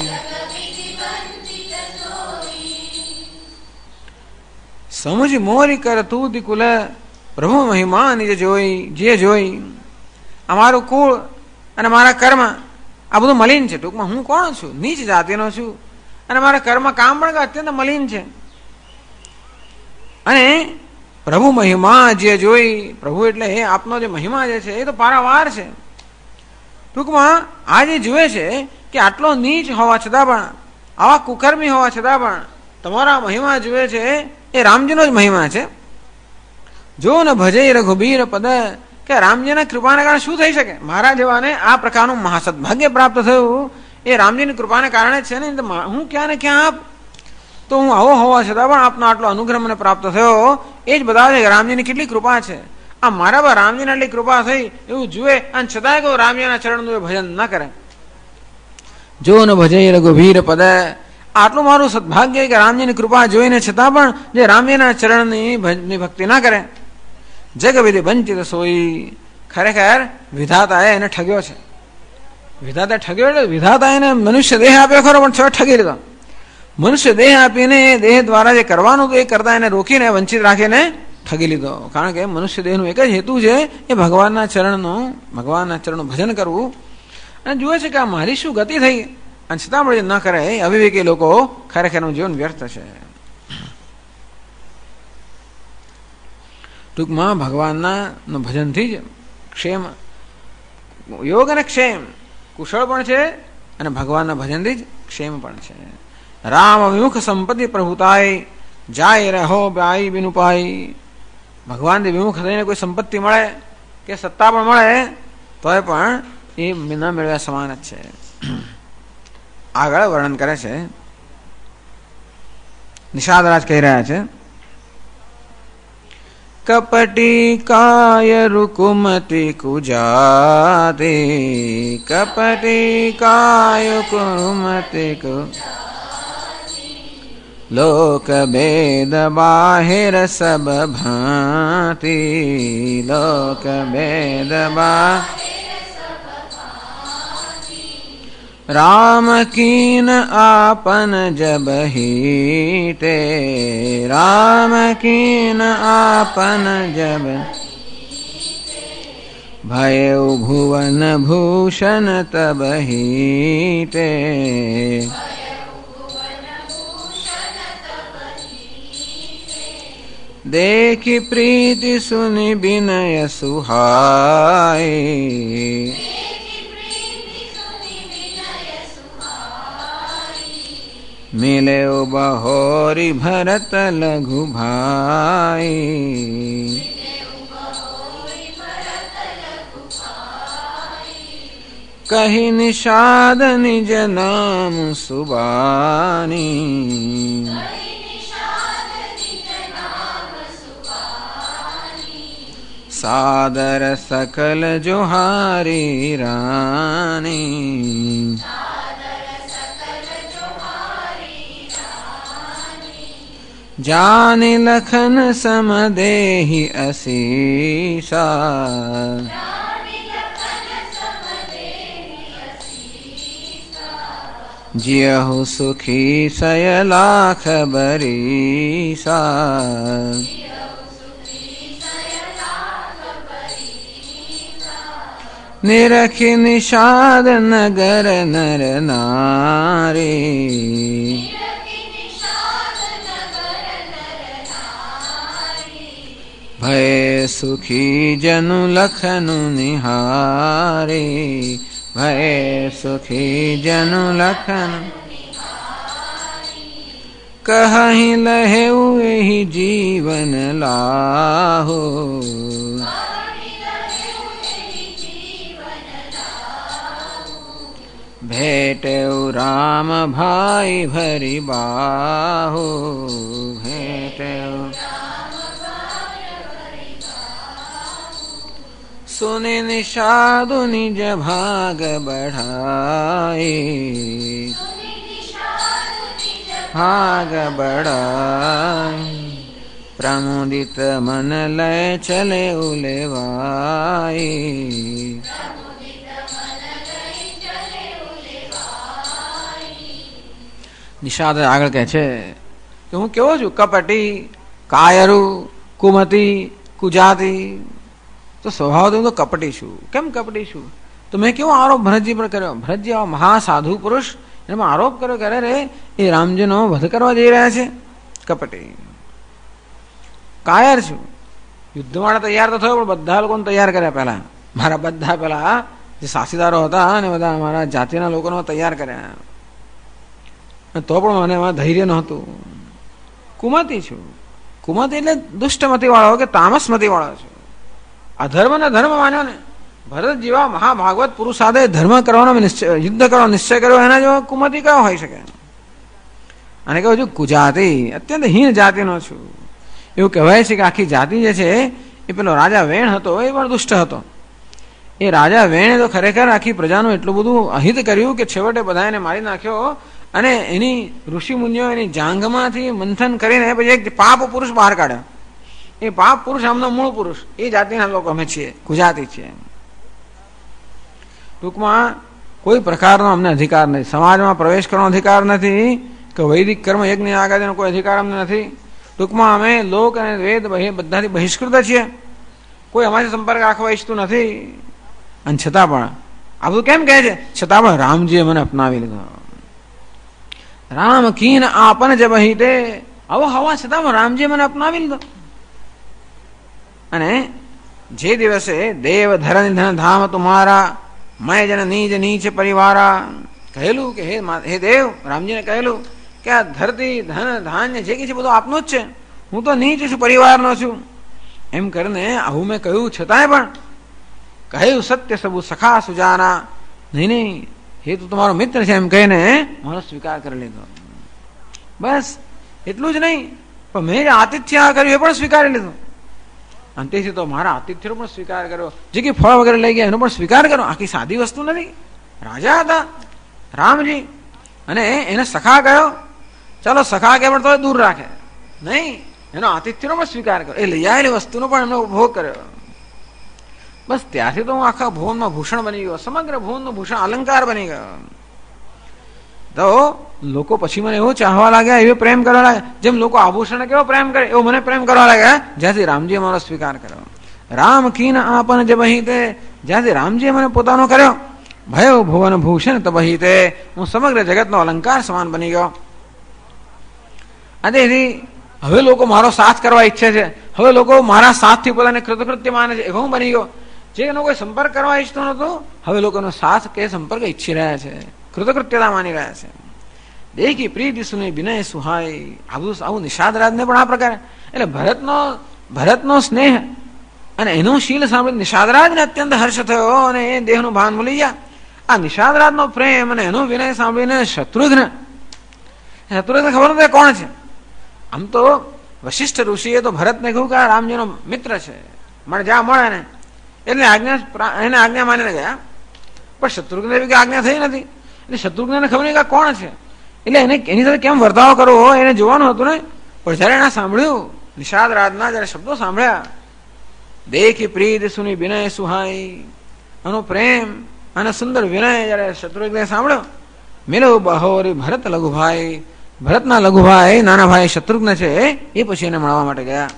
સમુજી મોરી કર તુતિ કુલ, પ્રભુ મહિમા નિજ જોઈ, જે જોઈ. અમારું કુળ અને મારા કર્મ આ બધું મલિન છે. ટૂંકમાં હું કોણ છું? નીચ જાતિનો છું અને મારા કર્મ કામ પણ અત્યંત મલિન છે. અને પ્રભુ મહિમા જે જોઈ, પ્રભુ એટલે આપનો જે મહિમા જે છે એ તો પારાવાર છે. ટૂંકમાં આ જે જુએ છે કે આટલો નીચ હોવા છતાં પણ, આવા કુકર્મી હોવા છતાં પણ તમારા મહિમા જુએ છે એ રામજીનો જ મહિમા છે. જો ન ભજે રઘુબીર પદ, કે રામજીના કૃપાને કારણે શું થઈ શકે? મારા જેવાને આ પ્રકારનું મહાસદભાગ્ય પ્રાપ્ત થયું એ રામજીની કૃપાને કારણે જ છે ને. હું ક્યાં ને ક્યાં આપ, તો હું આવો હોવા છતાં પણ આપનો આટલો અનુગ્રહ મને પ્રાપ્ત થયો, એ જ બતાવે કે રામજીની કેટલી કૃપા છે. આ મારા પર રામજીને આટલી કૃપા થઈ એવું જુએ અને છતાંય કોઈ રામજીના ચરણનું ભજન ન કરે. જો ન ભજે રઘુવીર પદ, આટલું મારું સદભાગ્ય કે રામજીની કૃપા જોઈને છતાં પણ જે રામજીના ચરણની ભક્તિ ના કરે, જગ વિધિ વંચિત સોઈ. ખરેખર વિધાતાએ એને ઠગ્યો છે. વિધાતા ઠગ્યો એટલે વિધાતા એને મનુષ્ય દેહ આપ્યો ખરો, પણ છતાં ઠગી લીધો. મનુષ્ય દેહ આપીને દેહ દ્વારા જે કરવાનું હતું એ કરતા એને રોકીને વંચિત રાખીને ઠગી લીધો. કારણ કે મનુષ્ય દેહનું એક જ હેતુ છે એ ભગવાનના ચરણનું ભજન કરવું. અને જુએ છે કે આ મારી શું ગતિ થઈ, અને છતાં પણ ન કરે એ અવિવેકી લોકો ખરેખરનું જીવન વ્યર્થ છે. ટૂંકમાં ભગવાનના ભજનથી જ ક્ષેમ, યોગ અને ક્ષેમ, કુશળ પણ છે અને ભગવાનના ભજનથી જ ક્ષેમ પણ છે. રામ વિમુખ સંપત્તિ પ્રભુતાય, જાય રહો બાઈ બિનુ પાઈ. ભગવાનથી વિમુખ થઈને કોઈ સંપત્તિ મળે કે સત્તા પણ મળે તોય પણ એ ન મેળવ્યા સમાન જ છે. આગળ વર્ણન કરે છે, નિષાદરાજ કહી રહ્યા છે કપટી કાય રૂકુમતી કુજાતે, કપટી કાય કુમતી કુ, લોક ભેદ બાહિર સબ ભાંતિ, લોક ભેદ राम कीन आपन जब हीते, राम कीन आपन जब भय भुवन भूषण तब हीते, देखी प्रीति सुनि विनय सुहाए, मिले बहोरी भरत लघु भाई, कही निषाद निज नाम सुबानी, सादर सकल जोहारी रानी, जानि लखन समदेहि असीसा, जियहु सुखी सय लाख बरीसा, निरखि निषाद नगर नर नारी, भय सुखी जनु लखनु निहारे, भय सुखी जनु लखनु, कहीं लहेउ एहि जीवन लाहो, भेटेउ राम भाई भरी बाहो, भेटेउ सुनि निषादु निज भाग बढ़ाए, भाग बढ़ाए, प्रमुदित मन लय चले उलेवाए, નિષાદ આગળ કહે છે કે હું કેવો છું, કપટી, કાયરુ, કુમતી, કુજાતી, તો સ્વભાવ હું તો કપટી છું. કેમ કપટી છું? તો મેં કેવો આરોપ ભરતજી પર કર્યો? ભરતજી આવા મહાસાધુ પુરુષ એમાં આરોપ કર્યો કે રે એ રામજીનો વધ કરવા જઈ રહ્યા છે. કપટી. કાયર છું. યુદ્ધ માટે તૈયાર તો થયો પણ બધા લોકોને તૈયાર કર્યા પહેલા. મારા બધા પેલા જે સાસીદારો હતા અને બધા મારા જાતિના લોકોને તૈયાર કર્યા, તો પણ મને એમાં ધૈર્ય નહોતું. કુમતી છું. કુમતી એટલે દુષ્ટમતી વાળો કે તામસમતી વાળો છું. અધર્મ ને ધર્મ માન્યો ને. ભરત જેવા મહાભાગવત પુરુષ સાથે ધર્મ કરવાનો યુદ્ધ કરવાનો નિશ્ચય કર્યો, એના જેવો કુમતી કયો હોઈ શકે? અને કહું છું કુજાતિ, અત્યંત હીન જાતિનો છું. એવું કહેવાય છે કે આખી જાતિ જે છે એ પેલો રાજા વેણ હતો એ પણ દુષ્ટ હતો. એ રાજા વેણે તો ખરેખર આખી પ્રજાનું એટલું બધું અહિત કર્યું કે છેવટે બધા એને મારી નાખ્યો અને એની ઋષિ મુનિઓ એની જાંઘમાંથી મંથન કરીને પછી એક પાપ પુરુષ બહાર કાઢ્યો. એ પાપ પુરુષ આમનો મૂળ પુરુષ. એ જાતિના લોકો અમે છીએ, ગુજરાતી છીએ. ટૂંકમાં કોઈ પ્રકારનો અમને અધિકાર નથી, સમાજમાં પ્રવેશ કરવાનો અધિકાર નથી કે વૈદિક કર્મ યજ્ઞ આગળનો કોઈ અધિકાર અમને નથી. ટૂંકમાં અમે લોક અને વેદ બધાથી બહિષ્કૃત છીએ. કોઈ અમારી સંપર્ક રાખવા ઈચ્છતું નથી. અને છતાં પણ આ બધું કેમ કહે છે? છતાં પણ રામજીએ મને અપનાવી લીધો. રામ કીન આપન જબ હિતે, આવો હવા છતાં પણ રામજીએ મને અપનાવી લીધો. અને જે દિવસે દેવ ધરણ ધન ધામ તુમારા, મય જન નીજ નીચ પરિવારા, કહેલું કે હે દેવ, રામજીને કહેલું કે આ ધરતી ધન ધાન્ય જે કઈ છે બધું આપનું જ છે, હું તો નીચ છું, પરિવારનો છું. એમ કરીને આવું મેં કહ્યું છતાંય પણ કહ્યું સત્ય સબુ સખા સુજાના, નહીં નહીં હે તું તમારો મિત્ર છે એમ કહીને મારો સ્વીકાર કરી લીધો. બસ એટલું જ નહીં, પણ મેં જે આતિથ્ય કર્યું એ પણ સ્વીકારી લીધું. અંતેથી તો મારા આતિથ્યનો પણ સ્વીકાર કર્યો, જે કે ફળ વગેરે લઈ ગયા એનો પણ સ્વીકાર કર્યો. આખી સાદી વસ્તુ નથી. રાજા હતા રામજી અને એને સખા કહ્યો. ચાલો સખા કે પણ તો દૂર રાખે નહીં, એનો આતિથ્યનો પણ સ્વીકાર કર્યો. એ લઈ આવેલી વસ્તુનો પણ એમનો ઉપભોગ કર્યો. બસ ત્યારથી તો હું આખા ભુવનમાં ભૂષણ બની ગયો, સમગ્ર ભુવનનું ભૂષણ અલંકાર બની ગયો. તો લોકો પછી મને એવું ચાહવા લાગ્યા, એવો પ્રેમ કરવા લાગ્યા. જેમ લોકો આભૂષણ કેવો પ્રેમ કરે એવો મને પ્રેમ કરવા લાગ્યા જ્યાંથી રામજીએ મારો સ્વીકાર કર્યો. રામ કીન આપન જબ હિતે, જ્યાંથી રામજીએ મને પોતાનો કર્યો. ભયો ભુવન ભૂષણ તબ હિતે, હું સમગ્ર જગતનો અલંકાર સમાન બની ગયો. તેથી હવે લોકો મારો સાથ કરવા ઈચ્છે છે, હવે લોકો મારા સાથથી પોતાને કૃતકૃત્ય માને છે. એવો હું બની ગયો. જે એનો કોઈ સંપર્ક કરવા ઈચ્છતો નતો, હવે લોકોનો સાથ કે સંપર્ક ઈચ્છી રહ્યા છે, કૃતકૃત્યતા માની રહ્યા છે. દેખી પ્રીતિ સુને વિનય સુહાય. આવું નિષાદરાજને પણ આ પ્રકારે, એટલે ભરતનો સ્નેહ અને એનું શીલ સાંભળી નિષાદરાજને અત્યંત હર્ષ થયો અને એ દેહનું ભાન ભૂલી ગયા. આ નિષાદરાજનો પ્રેમ અને એનો વિનય સાંભળીને શત્રુઘ્ન ખબર નથી કોણ છે. આમ તો વશિષ્ઠ ઋષિએ તો ભરતને કહ્યું કે આ રામજીનો મિત્ર છે, જ્યાં મળે ને એટલે એને આજ્ઞા માનીને ગયા. પણ શત્રુઘ્ન એવી આજ્ઞા થઈ નથી. એટલે શત્રુઘ્નને ખબર નહીં કે કોણ છે, એટલે એને એની સાથે કેમ વર્તાવ કરવો એને જોવાનું હતું ને. પણ જયારે એને સાંભળ્યું નિષાદરાજના જયારે શબ્દો સાંભળ્યા, દેખી પ્રીત સુની વિનય સુહાય, એનો પ્રેમ અને સુંદર વિનય જયારે શત્રુઘ્ને સાંભળ્યો, મિલો બહોરી ભરત લઘુભાઈ, ભરતના લઘુભાઈ નાના ભાઈ શત્રુઘ્ન છે એ પછી એને મળવા માટે ગયા.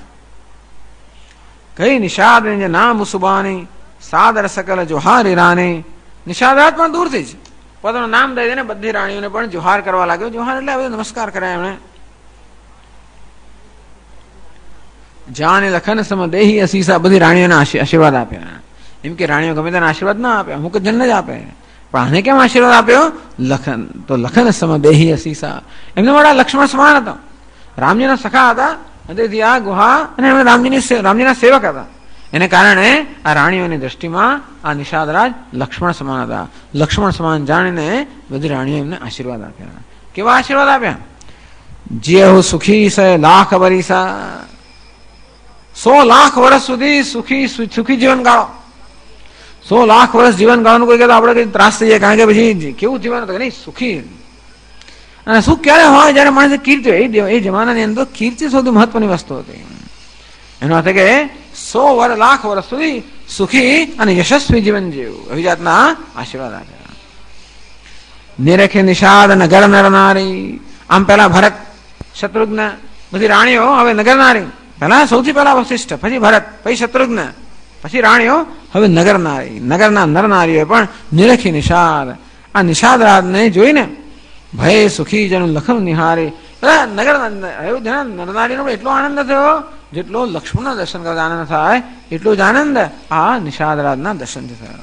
કઈ નિષાદ નામ સુબાની સાદર સકલ જોહારી રાની. નિષાદરાજ પણ દૂરથી જ પોતાનું નામ દઈ દઈને બધી રાણીઓને પણ જોહાર કરવા લાગ્યો. જોહાર એટલે હવે નમસ્કાર કર્યા એમણે. જાણે લખન સમ દેહી અસીસા, બધી રાણીઓને આશીર્વાદ આપ્યા. એમ કે રાણીઓ ગમે તેને આશીર્વાદ ના આપે, અમુક જણને જ આપે. પણ આને કેમ આશીર્વાદ આપ્યો? લખન તો લખન સમ દેહી અસીસા. એમને મોટા લક્ષ્મણ સમાન હતા, રામજીના સખા હતા. તેથી આ ગુહા અને એમણે રામજીના સેવક હતા. એને કારણે આ રાણીઓની દ્રષ્ટિમાં આ નિષાદરાજ લક્ષ્મણ સમાન હતા. લક્ષ્મણ સમાન જાણીને બધી રાણીઓ એમને આશીર્વાદ આપ્યા. કેવા આશીર્વાદ આપ્યા? જે હું સુખી છે લાખ વરીસા, 100 લાખ વર્ષ સુધી સુખી જીવન ગાળો. 100 લાખ વર્ષ જીવન ગાળવાનું કોઈ કહેતો આપણે કઈ ત્રાસ થઈ જાય, કારણ કે પછી કેવું જીવન હતું નહીં, સુખી. અને સુખ ક્યારે હોય? જયારે માણસે કીર્તિ હોય. એ જમાનાની અંદર કીર્તિ સૌથી મહત્વની વસ્તુ હતી. એનો અર્થ કે 100 લાખ વર્ષ સુધી સુખી અને યશસ્વી જીવન જીવ્યું. એવી જાતના આશીર્વાદ આપ્યા. નિરખે નિષાદ નગર નરનારી. આમ પેલા ભરત, શત્રુઘ્ન, બધી રાણીઓ હવે નગર નારી. પેલા સૌથી પહેલા વશિષ્ઠ, પછી ભરત, પછી શત્રુઘ્ન, પછી રાણીઓ, હવે નગર નારી. નગરના નરનારીઓ પણ નિરખી નિષાદ. આ નિષાદરાજને જોઈને ભય સુખી જેનું લખન નિહારી. નગર નરનારીનો એટલો આનંદ થયો જેટલો લક્ષ્મણના દર્શન કરતા આનંદ થાય એટલો જ આનંદ આ નિષાદરાજના દર્શનથી થયો.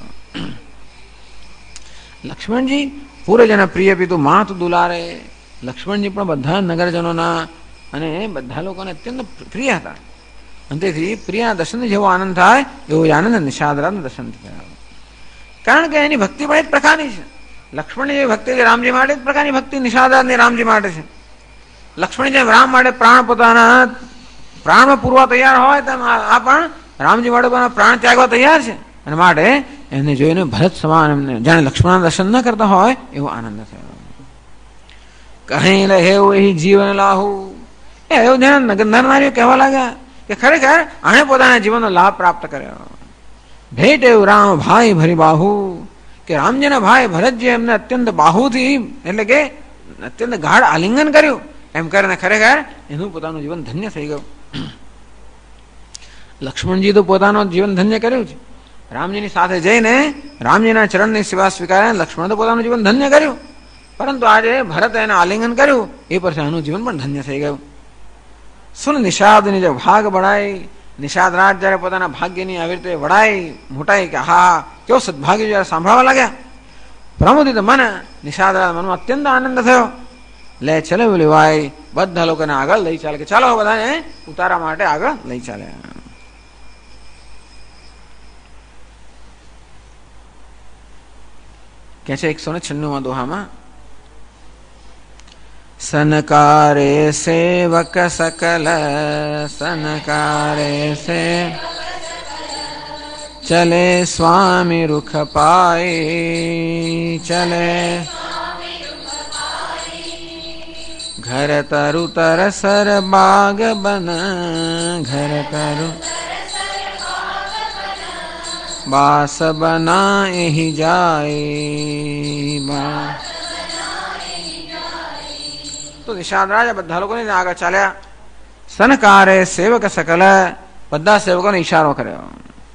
લક્ષ્મણજી પૂર્વજન પ્રિય પિતુ માત દુલારે. લક્ષ્મણજી પણ બધા નગરજનોના અને બધા લોકોને અત્યંત પ્રિય હતા. અને તેથી પ્રિય દર્શનથી જેવો આનંદ થાય એવો આનંદ નિષાદરાજના દર્શનથી થયો. કારણ કે એની ભક્તિ પણ એક પ્રકારની છે. લક્ષ્મણની જેવી ભક્તિ રામજી માટે એક પ્રકારની ભક્તિ નિષાદરાજની રામજી માટે છે. લક્ષ્મણ જેમ રામ માટે પોતાના પ્રાણમાં પૂરવા તૈયાર હોય તેમ આ પણ રામજી માટે પોતાના પ્રાણ ત્યાગવા તૈયાર છે. અને માટે એને જોઈને ભરત સમાન એમને જાણે લક્ષ્મણના દર્શન ન કરતા હોય એવો આનંદ થયો. કહી રહેવું એ જીવન લાહુ. એવું જાણે નરનારીઓ કહેવા લાગ્યા કે ખરેખર આણે પોતાના જીવનનો લાભ પ્રાપ્ત કર્યો. ભેટ એવું રામ ભાઈ ભરી બાહુ. કે રામજીના ભાઈ ભરતજી એમને અત્યંત બાહુથી એટલે કે અત્યંત ગાઢ આલિંગન કર્યું. એમ કરીને ખરેખર એનું પોતાનું જીવન ધન્ય થઈ ગયું. લક્ષ્મણજી તો પોતાનું જીવન ધન્ય કર્યું છે. રામજીની સાથે જઈને રામજીના ચરણની સેવા સ્વીકારે. લક્ષ્મણ તો પોતાનું જીવન ધન્ય કર્યું, પરંતુ આજે ભરત એને આલિંગન કર્યું એ પછી આનું જીવન પણ ધન્ય થઈ ગયું. સુન નિષાદની જે ભાગ બઢાઈ. નિષાદરાજ જયારે પોતાના ભાગ્યની આવી રીતે વડાઈ મોટાઈ કે હા કેવો સદભાગ્ય જયારે સાંભળવા લાગ્યા, પ્રમોદિત મન નિષાદરાજ મનમાં અત્યંત આનંદ થયો. લે ચલે બોલી ભાઈ બધા લોકોને આગળ લઈ ચાલે કે ચાલો બધાને ઉતારા માટે આગળ લઈ ચાલે. કે છે 196 દોહામાં, સનકારે સેવક સકલ સનકારે સે ચલે સ્વામી રૂખ પાઈ ચલે ઘર તરુ તરસર બાગ બન ઘર તરુ બાસ બના એહી જાય. તો નિષાદરાજ બધા લોકોને આગળ ચાલ્યા. સનકારે સેવક સકલ. બધા સેવકોને ઈશારો કર્યો.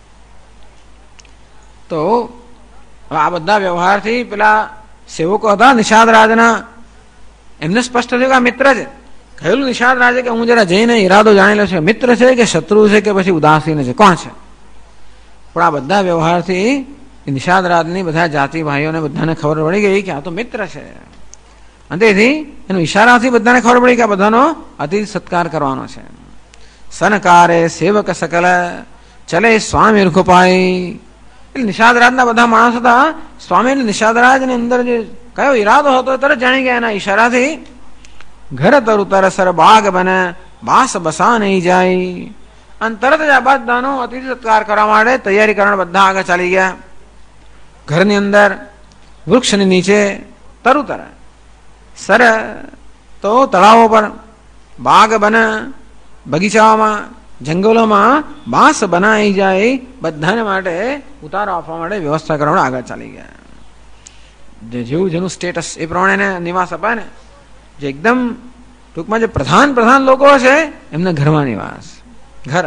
તો આ બધા વ્યવહારથી પેલા સેવકો હતા નિષાદરાજના, એમને સ્પષ્ટ થયું કે આ મિત્ર છે. કહેલું નિષાદ રાજે કે હું જરા જઈને ઈરાદો જાણી લો છું, મિત્ર છે કે શત્રુ છે કે પછી ઉદાસીન છે, કોણ છે? પણ આ બધા વ્યવહારથી નિષાદ રાજની બધા જાતિ ભાઈઓને બધાને ખબર પડી ગઈ કે આ તો મિત્ર છે. અને તેથી એનો ઈશારાથી બધાને ખબર પડી કે આ બધાનો અતિ સત્કાર કરવાનો છે. સનકારે સેવક સકલ ચલે સ્વામી રૂખપાઈ. એટલે નિષાદરાજના બધા માણસ હતા. સ્વામી એટલે નિષાદરાજની અંદર જે કયો ઈરાદો હતો તરત જાણી ગયા એના ઈશારાથી. ઘર તરુ તરસર બાગ બને બાસ બસા નહીં જાય. અને તરત જ આ બધાનો અતિથિ સત્કાર કરવા માટે તૈયારી કરવા બધા આગળ ચાલી ગયા. ઘરની અંદર વૃક્ષની નીચે તરુતર સર તો તળાવો પર, બાગ બને બગીચાઓમાં, જંગલોમાં બાંસ બનાવી જાય, બધાને માટે ઉતારો આપવા માટે વ્યવસ્થા કરવા આગળ ચાલી ગયા. જેવું જેનું સ્ટેટસ એ પ્રમાણે નિવાસ અપાય ને. જે એકદમ ટૂંકમાં જે પ્રધાન લોકો છે એમના ઘરમાં નિવાસ, ઘર.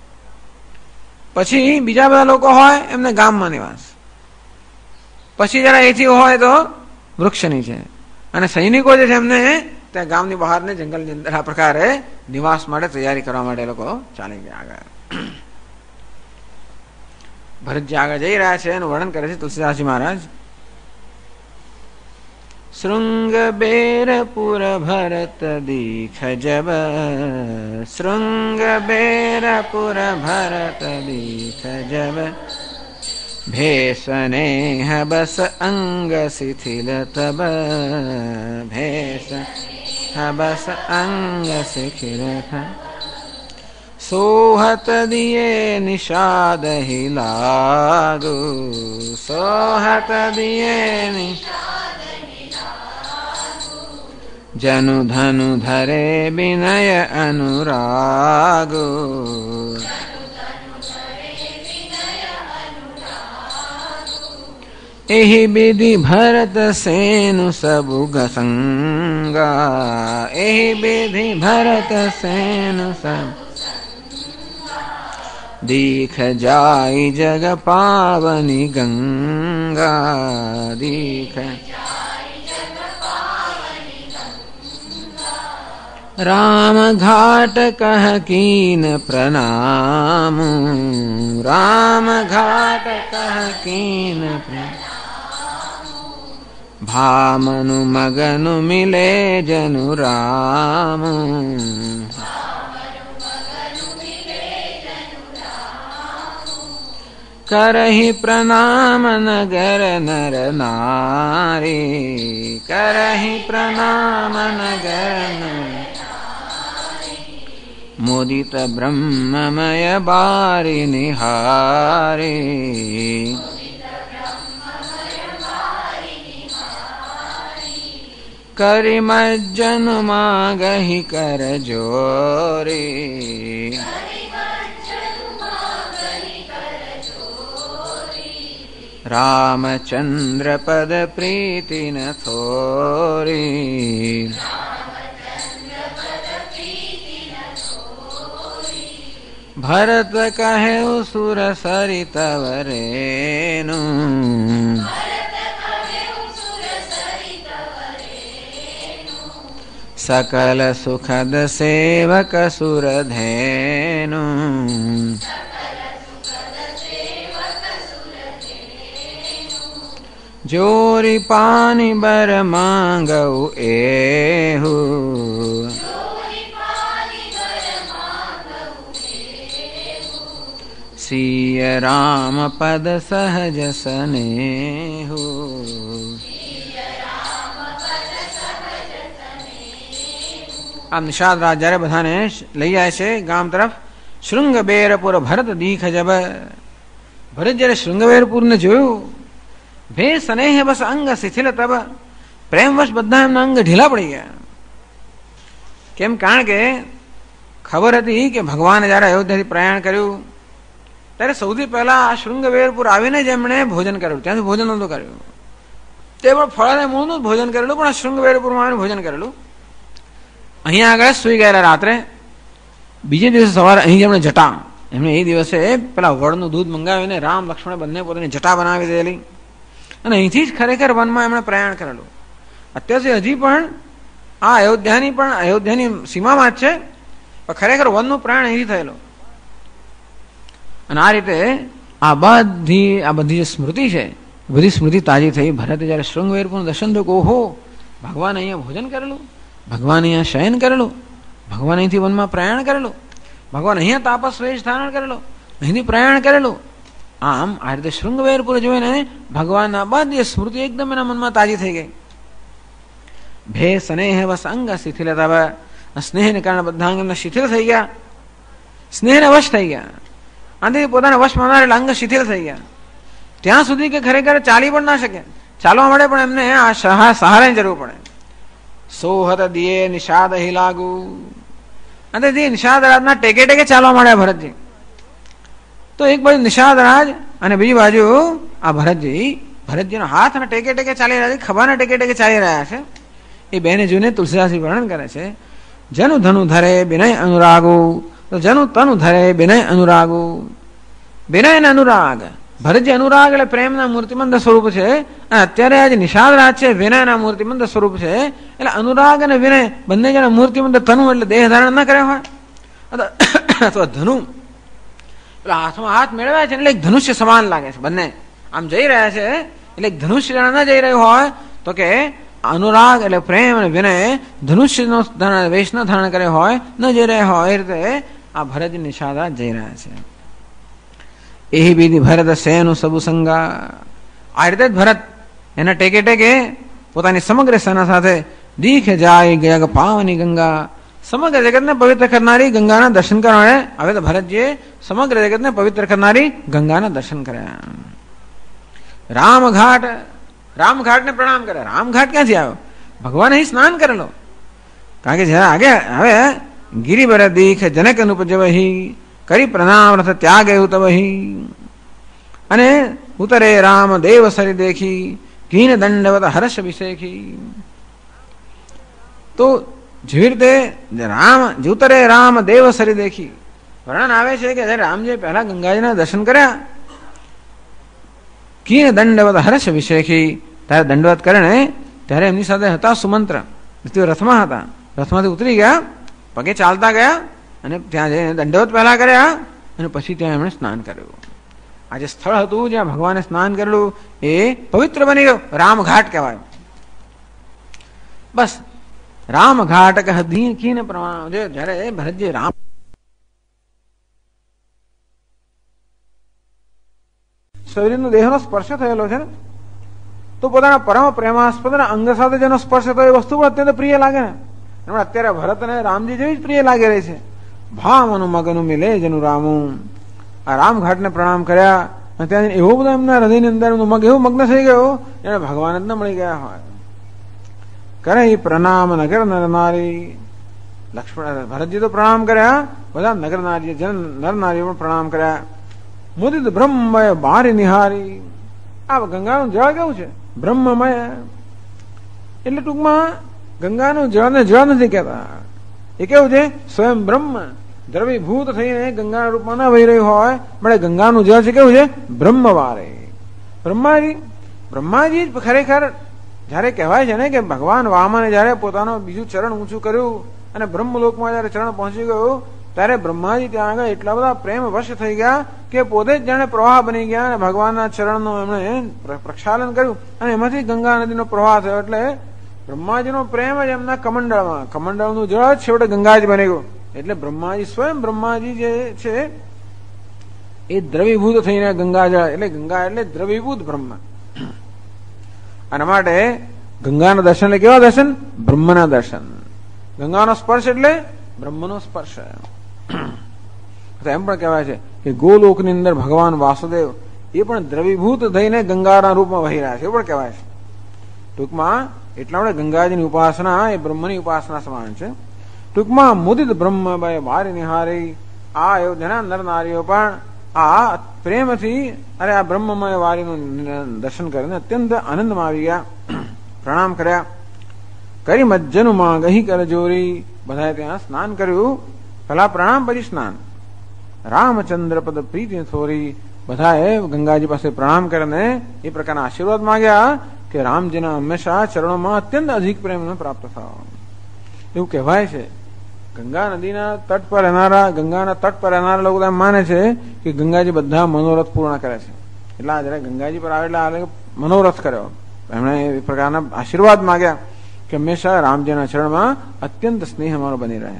પછી બીજા બધા લોકો હોય એમને ગામમાં નિવાસ. પછી જરા એથી હોય તો વૃક્ષની છે. અને સૈનિકો જે છે એમને ત્યાં ગામની બહાર ને જંગલની અંદર આ પ્રકારે નિવાસ માટે તૈયારી કરવા માટે લોકો ચાલી ગયા આગળ. ભરતજી આગળ જઈ રહ્યા છે એનું વર્ણન કરે છે તુલસીદાસજી મહારાજ. શૃંગ બેરપુર ભરત દીખ જબ, શૃંગ બેરપુર ભરત દીખ જબ, ભેષનેહ બસ અંગ શિથિલ તબ, ભેષ બસ અંગ શિથિલ સોહત દિયે નિષાદ હિ લાગુ, સોહત દિયે નિષાદ હિ લાગુ, જનુ ધનુ ધરે વિનય અનુરાગુ, एहि विधि भरत सेनु सबुग संगा, एहि विधि भरत सेनु सब दीख जाई जग पावनी गंगा, दीख राम घाट कह कीन प्रणाम, राम घाट कह कीन प्रणाम, भामनु मगनु मिले जनु राम, करहि प्रणाम नगर नर नारी, करहि प्रणाम नगर नर, मुदित ब्रह्ममय बारि निहारे, करि मज्जन मागहि कर जोरे, रामचंद्र पद प्रीति न थोरी, भरत कहे सुर सरित वरेनु, सकल सुखद सेवक सुर धेनु, जोरी पानी बर मांगऊ एहू, सिय राम पद सहज स्नेहु, આમ નિષાદ રાજ જયારે બધાને લઈ જાય છે ગામ તરફ. શૃંગબેરપુર ભરત દીખ જબ, ભરત જયારે શૃંગબેરપુરને જોયું, ભે સ્નેહ બસ અંગ શિથિલ તબ, પ્રેમવશ બધા એમના અંગ ઢીલા પડી ગયા. કેમ? કારણ કે ખબર હતી કે ભગવાને જયારે અયોધ્યાથી પ્રયાણ કર્યું ત્યારે સૌથી પહેલા આ શૃંગબેરપુર આવીને જ એમણે ભોજન કરેલું. ત્યાંથી ભોજન નહોતું કર્યું, તે પણ ફળ અને મૂળનું જ ભોજન કરેલું, પણ આ શૃંગબેરપુરમાં આવીને ભોજન કરેલું. અહીંયા આગળ સુઈ ગયેલા રાત્રે. બીજે દિવસે સવારે અહીં એમણે જટા, એમણે એ દિવસે પેલા વડનું દૂધ મંગાવીને રામ લક્ષ્મણે બંને પોતાની જટા બનાવી દેલી અને અહીંથી જ ખરેખર વનમાં એમણે પ્રયાણ કરેલું. અત્યાર સુધી હજી પણ આ અયોધ્યાની સીમામાં જ છે, પણ ખરેખર વનનું પ્રયાણ અહીંથી થયેલો. અને આ રીતે આ બધી જે સ્મૃતિ છે, બધી સ્મૃતિ તાજી થઈ. ભરતે જયારે શૃંગવેરપુરનું દર્શન થયું, ઓહો, ભગવાન અહીંયા ભોજન કરેલું, ભગવાન અહીંયા શયન કરેલું, ભગવાન અહીંથી વનમાં પ્રયાણ કરેલું, ભગવાન અહીંયા તાપસ વેશ ધારણ કરેલો, અહીંથી પ્રયાણ કરેલું. આમ આ રીતે શૃંગવેરપુર જોઈને ભગવાનના બધી સ્મૃતિ એકદમ એના મનમાં તાજી થઈ ગઈ. ભે સ્નેહ વસ અંગ શિથિલતા, સ્નેહને કારણે બધા અંગ શિથિલ થઈ ગયા, સ્નેહને વશ થઈ ગયા. આનાથી પોતાના વશમાં આવનાર અંગ શિથિલ થઈ ગયા, ત્યાં સુધી કે ખરેખર ચાલી પણ ના શકે. ચાલવા મળે પણ એમને આ સહારાની જરૂર પડે. સોહત દિયે નિષાદ હિ લાગુ, અને નિષાદ રાજના ટેકે ટેકે ચાલવા માંડ્યા ભરતજી. તો એક બાજુ નિષાદ રાજ અને બીજી બાજુ આ ભરતજીનો હાથ અને ટેકે ટેકે ચાલી રહ્યા છે, ખભાને ટેકે ટેકે ચાલી રહ્યા છે. એ બેને જોઈને તુલસીદાસજી વર્ણન કરે છે, જનુ ધનુ ધરે વિનય અનુરાગો, તો જનુ તનુ ધરે વિનય અનુરાગો. વિનય અને અનુરાગ, ભરતજી અનુરાગ એટલે પ્રેમના મૂર્તિમંત સ્વરૂપ છે, અને અત્યારે આજે નિષાદ રાજ છે વિનયના મૂર્તિમંત સ્વરૂપ છે. એટલે અનુરાગ અને વિનય બંને જણા મૂર્તિમંત તનુ એટલે દેહ ધારણ ન કર્યા હોય, અથવા ધનુ એટલે હાથમાં હાથ મેળવ્યા છે એટલે એક ધનુષ્ય સમાન લાગે છે. બંને આમ જઈ રહ્યા છે એટલે એક ધનુષ્ય ન જઈ રહ્યું હોય, તો કે અનુરાગ એટલે પ્રેમ અને વિનય ધનુષ્યનો વેશ ન ધારણ કર્યો હોય, ન જઈ રહ્યા હોય, એ રીતે આ ભરતજી નિષાદ રાજ જઈ રહ્યા છે. એ બીજી ભરત સેનું સબુ સંગા, આ રીતે જ ભરત એના ટેકે ટેકે પોતાની સમગ્ર સેના સાથે દીખે જાય ગયા પાવની ગંગા, સમગ્ર જગતને પવિત્ર કરનારી ગંગાના દર્શન કરવા. હવે તો ભરતજીએ સમગ્ર જગતને પવિત્ર કરનારી ગંગાના દર્શન કર્યા. રામઘાટને પ્રણામ કર્યા. રામઘાટ ક્યાંથી આવ્યો? ભગવાન અહીં સ્નાન કરેલો. કારણ કે જયારે આગે હવે ગિરિબર દીખ જનક અનુપજવહી કરી પ્રણામ રથ ત્યાગ તવહી, અને ઉતરે રામ દેવ સરી દેખી કીન દંડવત હર્ષ વિશેખી. તો જેવી રીતે ઉતરે રામ દેવ સરી દેખી વર્ણન આવે છે કે જયારે રામજી પહેલા ગંગાજીના દર્શન કર્યા, કીન દંડવત હર્ષ વિશેખી, ત્યારે દંડવત કરે ને ત્યારે એમની સાથે હતા સુમંત્ર, રથમાં હતા, રથમાંથી ઉતરી ગયા, પગે ચાલતા ગયા, અને ત્યાં જઈને દંડવત પહેલા કર્યા, અને પછી ત્યાં એમણે સ્નાન કર્યું. આ જે સ્થળ હતું જ્યાં ભગવાને સ્નાન કરેલું એ પવિત્ર બની ગયું, રામઘાટ કહેવાય. બસ રામઘાટ કીને પ્રમાણ, જયારે ભરતજી રામ શરીરનો દેહનો સ્પર્શ થયેલો છે ને, તો પોતાના પરમ પ્રેમાસ્પદ અંગ સાથે જેનો સ્પર્શ થયો એ વસ્તુ પણ અત્યંત પ્રિય લાગે ને. એમાં અત્યારે ભરતને રામજી જેવી જ પ્રિય લાગી રહી છે. ભાવનું મગનું મિલે જેનું રામું. આ રામઘાટને પ્રણામ કર્યા, અને ત્યાં એવો બધો એમના હૃદયની અંદર મગ એવું મગ્ન થઈ ગયો એને ભગવાન જ ન મળી ગયા હોય. કરે પ્રણામ નગર નર નારી, લક્ષ્મણ ભરતજી તો પ્રણામ કર્યા, બધા નગર નારી નર નારીઓ પણ પ્રણામ કર્યા. મુદિત બ્રહ્મમય બારી નિહારી, આ ગંગાનું જળ કેવું છે? બ્રહ્મમય એટલે ટૂંકમાં ગંગાનું જળને જળ નથી કહેતા, એ કેવું છે? સ્વયં બ્રહ્મ દ્રવીભૂત થઈને ગંગાના રૂપમાં ના વહી રહ્યું હોય, મળે ગંગાનું જળ છે કેવું છે? બ્રહ્મવારે. બ્રહ્માજી જ ખરેખર જયારે કહેવાય છે ને કે ભગવાન વામને જયારે પોતાનું બીજું ચરણ ઊંચું કર્યું અને બ્રહ્મલોકમાં જયારે ચરણ પહોંચી ગયું, ત્યારે બ્રહ્માજી ત્યાં આગળ એટલા બધા પ્રેમ વશ થઈ ગયા કે પોતે જ જાણે પ્રવાહ બની ગયા, અને ભગવાનના ચરણનું એમણે પ્રક્ષાલન કર્યું, અને એમાંથી ગંગા નદીનો પ્રવાહ થયો. એટલે બ્રહ્માજીનો પ્રેમ જ એમના કમંડળનું જળ જ છેવટે ગંગાજી બની ગયું. એટલે બ્રહ્માજી સ્વયં બ્રહ્માજી જે છે એ દ્રવીભૂત થઈને ગંગાજળ, એટલે ગંગા એટલે દ્રવીભૂત બ્રહ્મ. અને માટે ગંગાના દર્શન એટલે કેવા દર્શન? બ્રહ્મના દર્શન. ગંગાનો સ્પર્શ એટલે બ્રહ્મનો સ્પર્શ. એમ પણ કહેવાય છે કે ગોલોકની અંદર ભગવાન વાસુદેવ એ પણ દ્રવીભૂત થઈને ગંગાના રૂપમાં વહી રહ્યા છે, એવું પણ કહેવાય છે. ટૂંકમાં એટલા માટે ગંગાજીની ઉપાસના એ બ્રહ્મની ઉપાસના સમાન છે. ટૂંકમાં મુદિત બ્રહ્મ બારી નિહારી, આ અયોધ્યાના નર નારીઓ પણ આ પ્રેમથી આ બ્રહ્મમય વારીનું દર્શન કરીને અત્યંત આનંદમાં આવી ગયા, પ્રણામ કર્યા. કરી મજ્જનું માં ગહી કર જોરી, બધાએ ત્યાં સ્નાન કર્યું, પેલા પ્રણામ પછી સ્નાન. રામચંદ્ર પદ પ્રીતિ થોરી, બધાએ ગંગાજી પાસે પ્રણામ કરીને એ પ્રકારના આશીર્વાદ માંગ્યા કે રામજીના હંમેશા ચરણોમાં અત્યંત અધિક પ્રેમ પ્રાપ્ત થયો. એવું કહેવાય છે. ગંગા નદીના તટ પર રહેનારા, ગંગાના તટ પર રહેનારા લોકો એમ માને છે કે ગંગાજી બધા મનોરથ પૂર્ણ કરે છે. એટલે જયારે ગંગાજી પર આવેલા મનોરથ કર્યો, એમણે એ પ્રકારના આશીર્વાદ માગ્યા કે હંમેશા રામજીના ચરણમાં અત્યંત સ્નેહ અમારો બની રહે.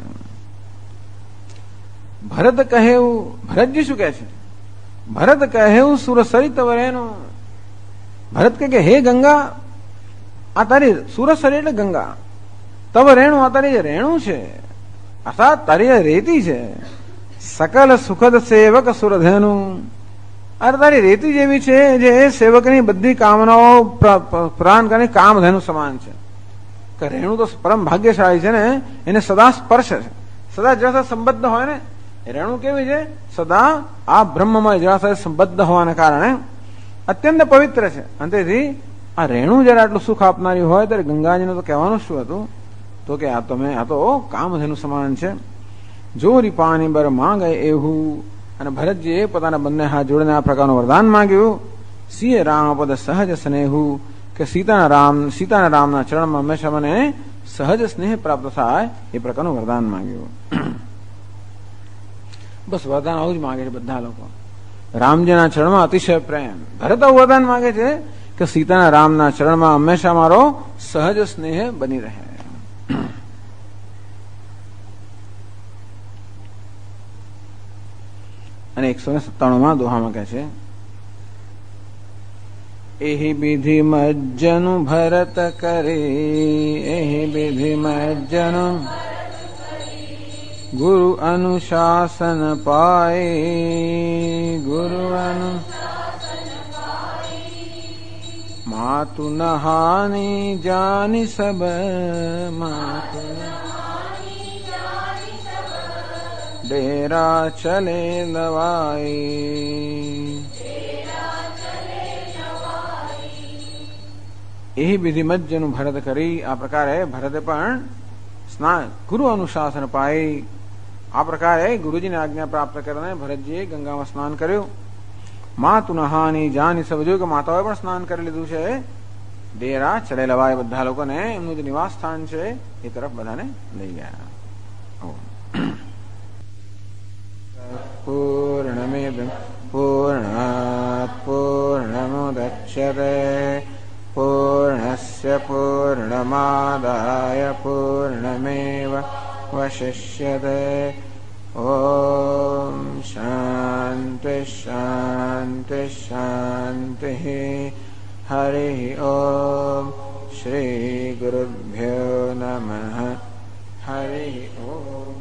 ભરત કહે એવું, ભરતજી શું કહે છે? ભરત કહે એવું સુરસરિત વરેનું. ભરત કે હે ગંગા, આ તારી સુરસરી એટલે ગંગા, તવ રેણું, આ તારી જે રેણું છે, અર્થાત તારી જે રેતી છે, સકલ સુખદ સેવક સુરધેનું. અરે તારી રેતી જેવી છે જે સેવકની બધી કામનાઓ પ્રદાન કરીને કામધેનું સમાન છે. કે રેણુ તો પરમ ભાગ્યશાળી છે ને, એને સદા સ્પર્શ છે, સદા જરા સંબદ્ધ હોય ને. રેણુ કેવી છે? સદા આ બ્રહ્મમય જરા સાથે સંબદ્ધ હોવાને કારણે અત્યંત પવિત્ર છે. અને તેથી આ રેણુ જયારે આટલું સુખ આપનારી હોય ત્યારે ગંગાજીને તો કહેવાનું શું હતું? તો કે આ તો કામધેનું સમાન છે. જોરી પાણી બર માંગે એવું. અને ભરતજીએ પોતાના બંને હાથ જોડીને આ પ્રકારનું વરદાન માંગ્યું. સિંહ રામ પદ સહજ સ્નેહુ, કે સીતાના રામના ચરણમાં હંમેશા મને સહજ સ્નેહ પ્રાપ્ત થાય એ પ્રકારનું વરદાન માંગ્યું. બસ વરદાન આવું જ માંગે છે બધા લોકો. રામજીના ચરણમાં અતિશય પ્રેમ. ભરત આવું વરદાન માંગે છે કે સીતાના રામના ચરણમાં હંમેશા મારો સહજ સ્નેહ બની રહે. અને 197 દોહામાં કહે છે, એહી વિધિ મજ્જનુ ભરત કરે, એહી વિધિ મજ્જનુ ગુરુ અનુશાસન પાએ, ગુરુ માતુ નહાની જાની સબ, માતુ ડેરા ચલે લવાઈ. એ વિધિમજ્જનું ભરત કરી. આ પ્રકારે ભરતે પણ સ્નાન ગુરુ અનુશાસન પાઈ. આ પ્રકારે ગુરુજીની આજ્ઞા પ્રાપ્ત કરીને ભરતજીએ ગંગામાં સ્નાન કર્યું. માતુ નહાની જાની સબ, જોયું કે માતાઓએ પણ સ્નાન કરી લીધું છે. ડેરા ચલે લવાય, બધા લોકોને એમનું જે નિવાસ સ્થાન છે એ તરફ બધાને લઈ ગયા. પૂર્ણમિદ પૂર્ણાત પૂર્ણમુદચ્યતે પૂર્ણસ્ય પૂર્ણમાદાય પૂર્ણમેવાવશિષ્યતે. ઓમ શાંતિ શાંતિ શાંતિ. હરિ ઓમ. શ્રી ગુરુભ્યો નમઃ. હરિ ઓમ.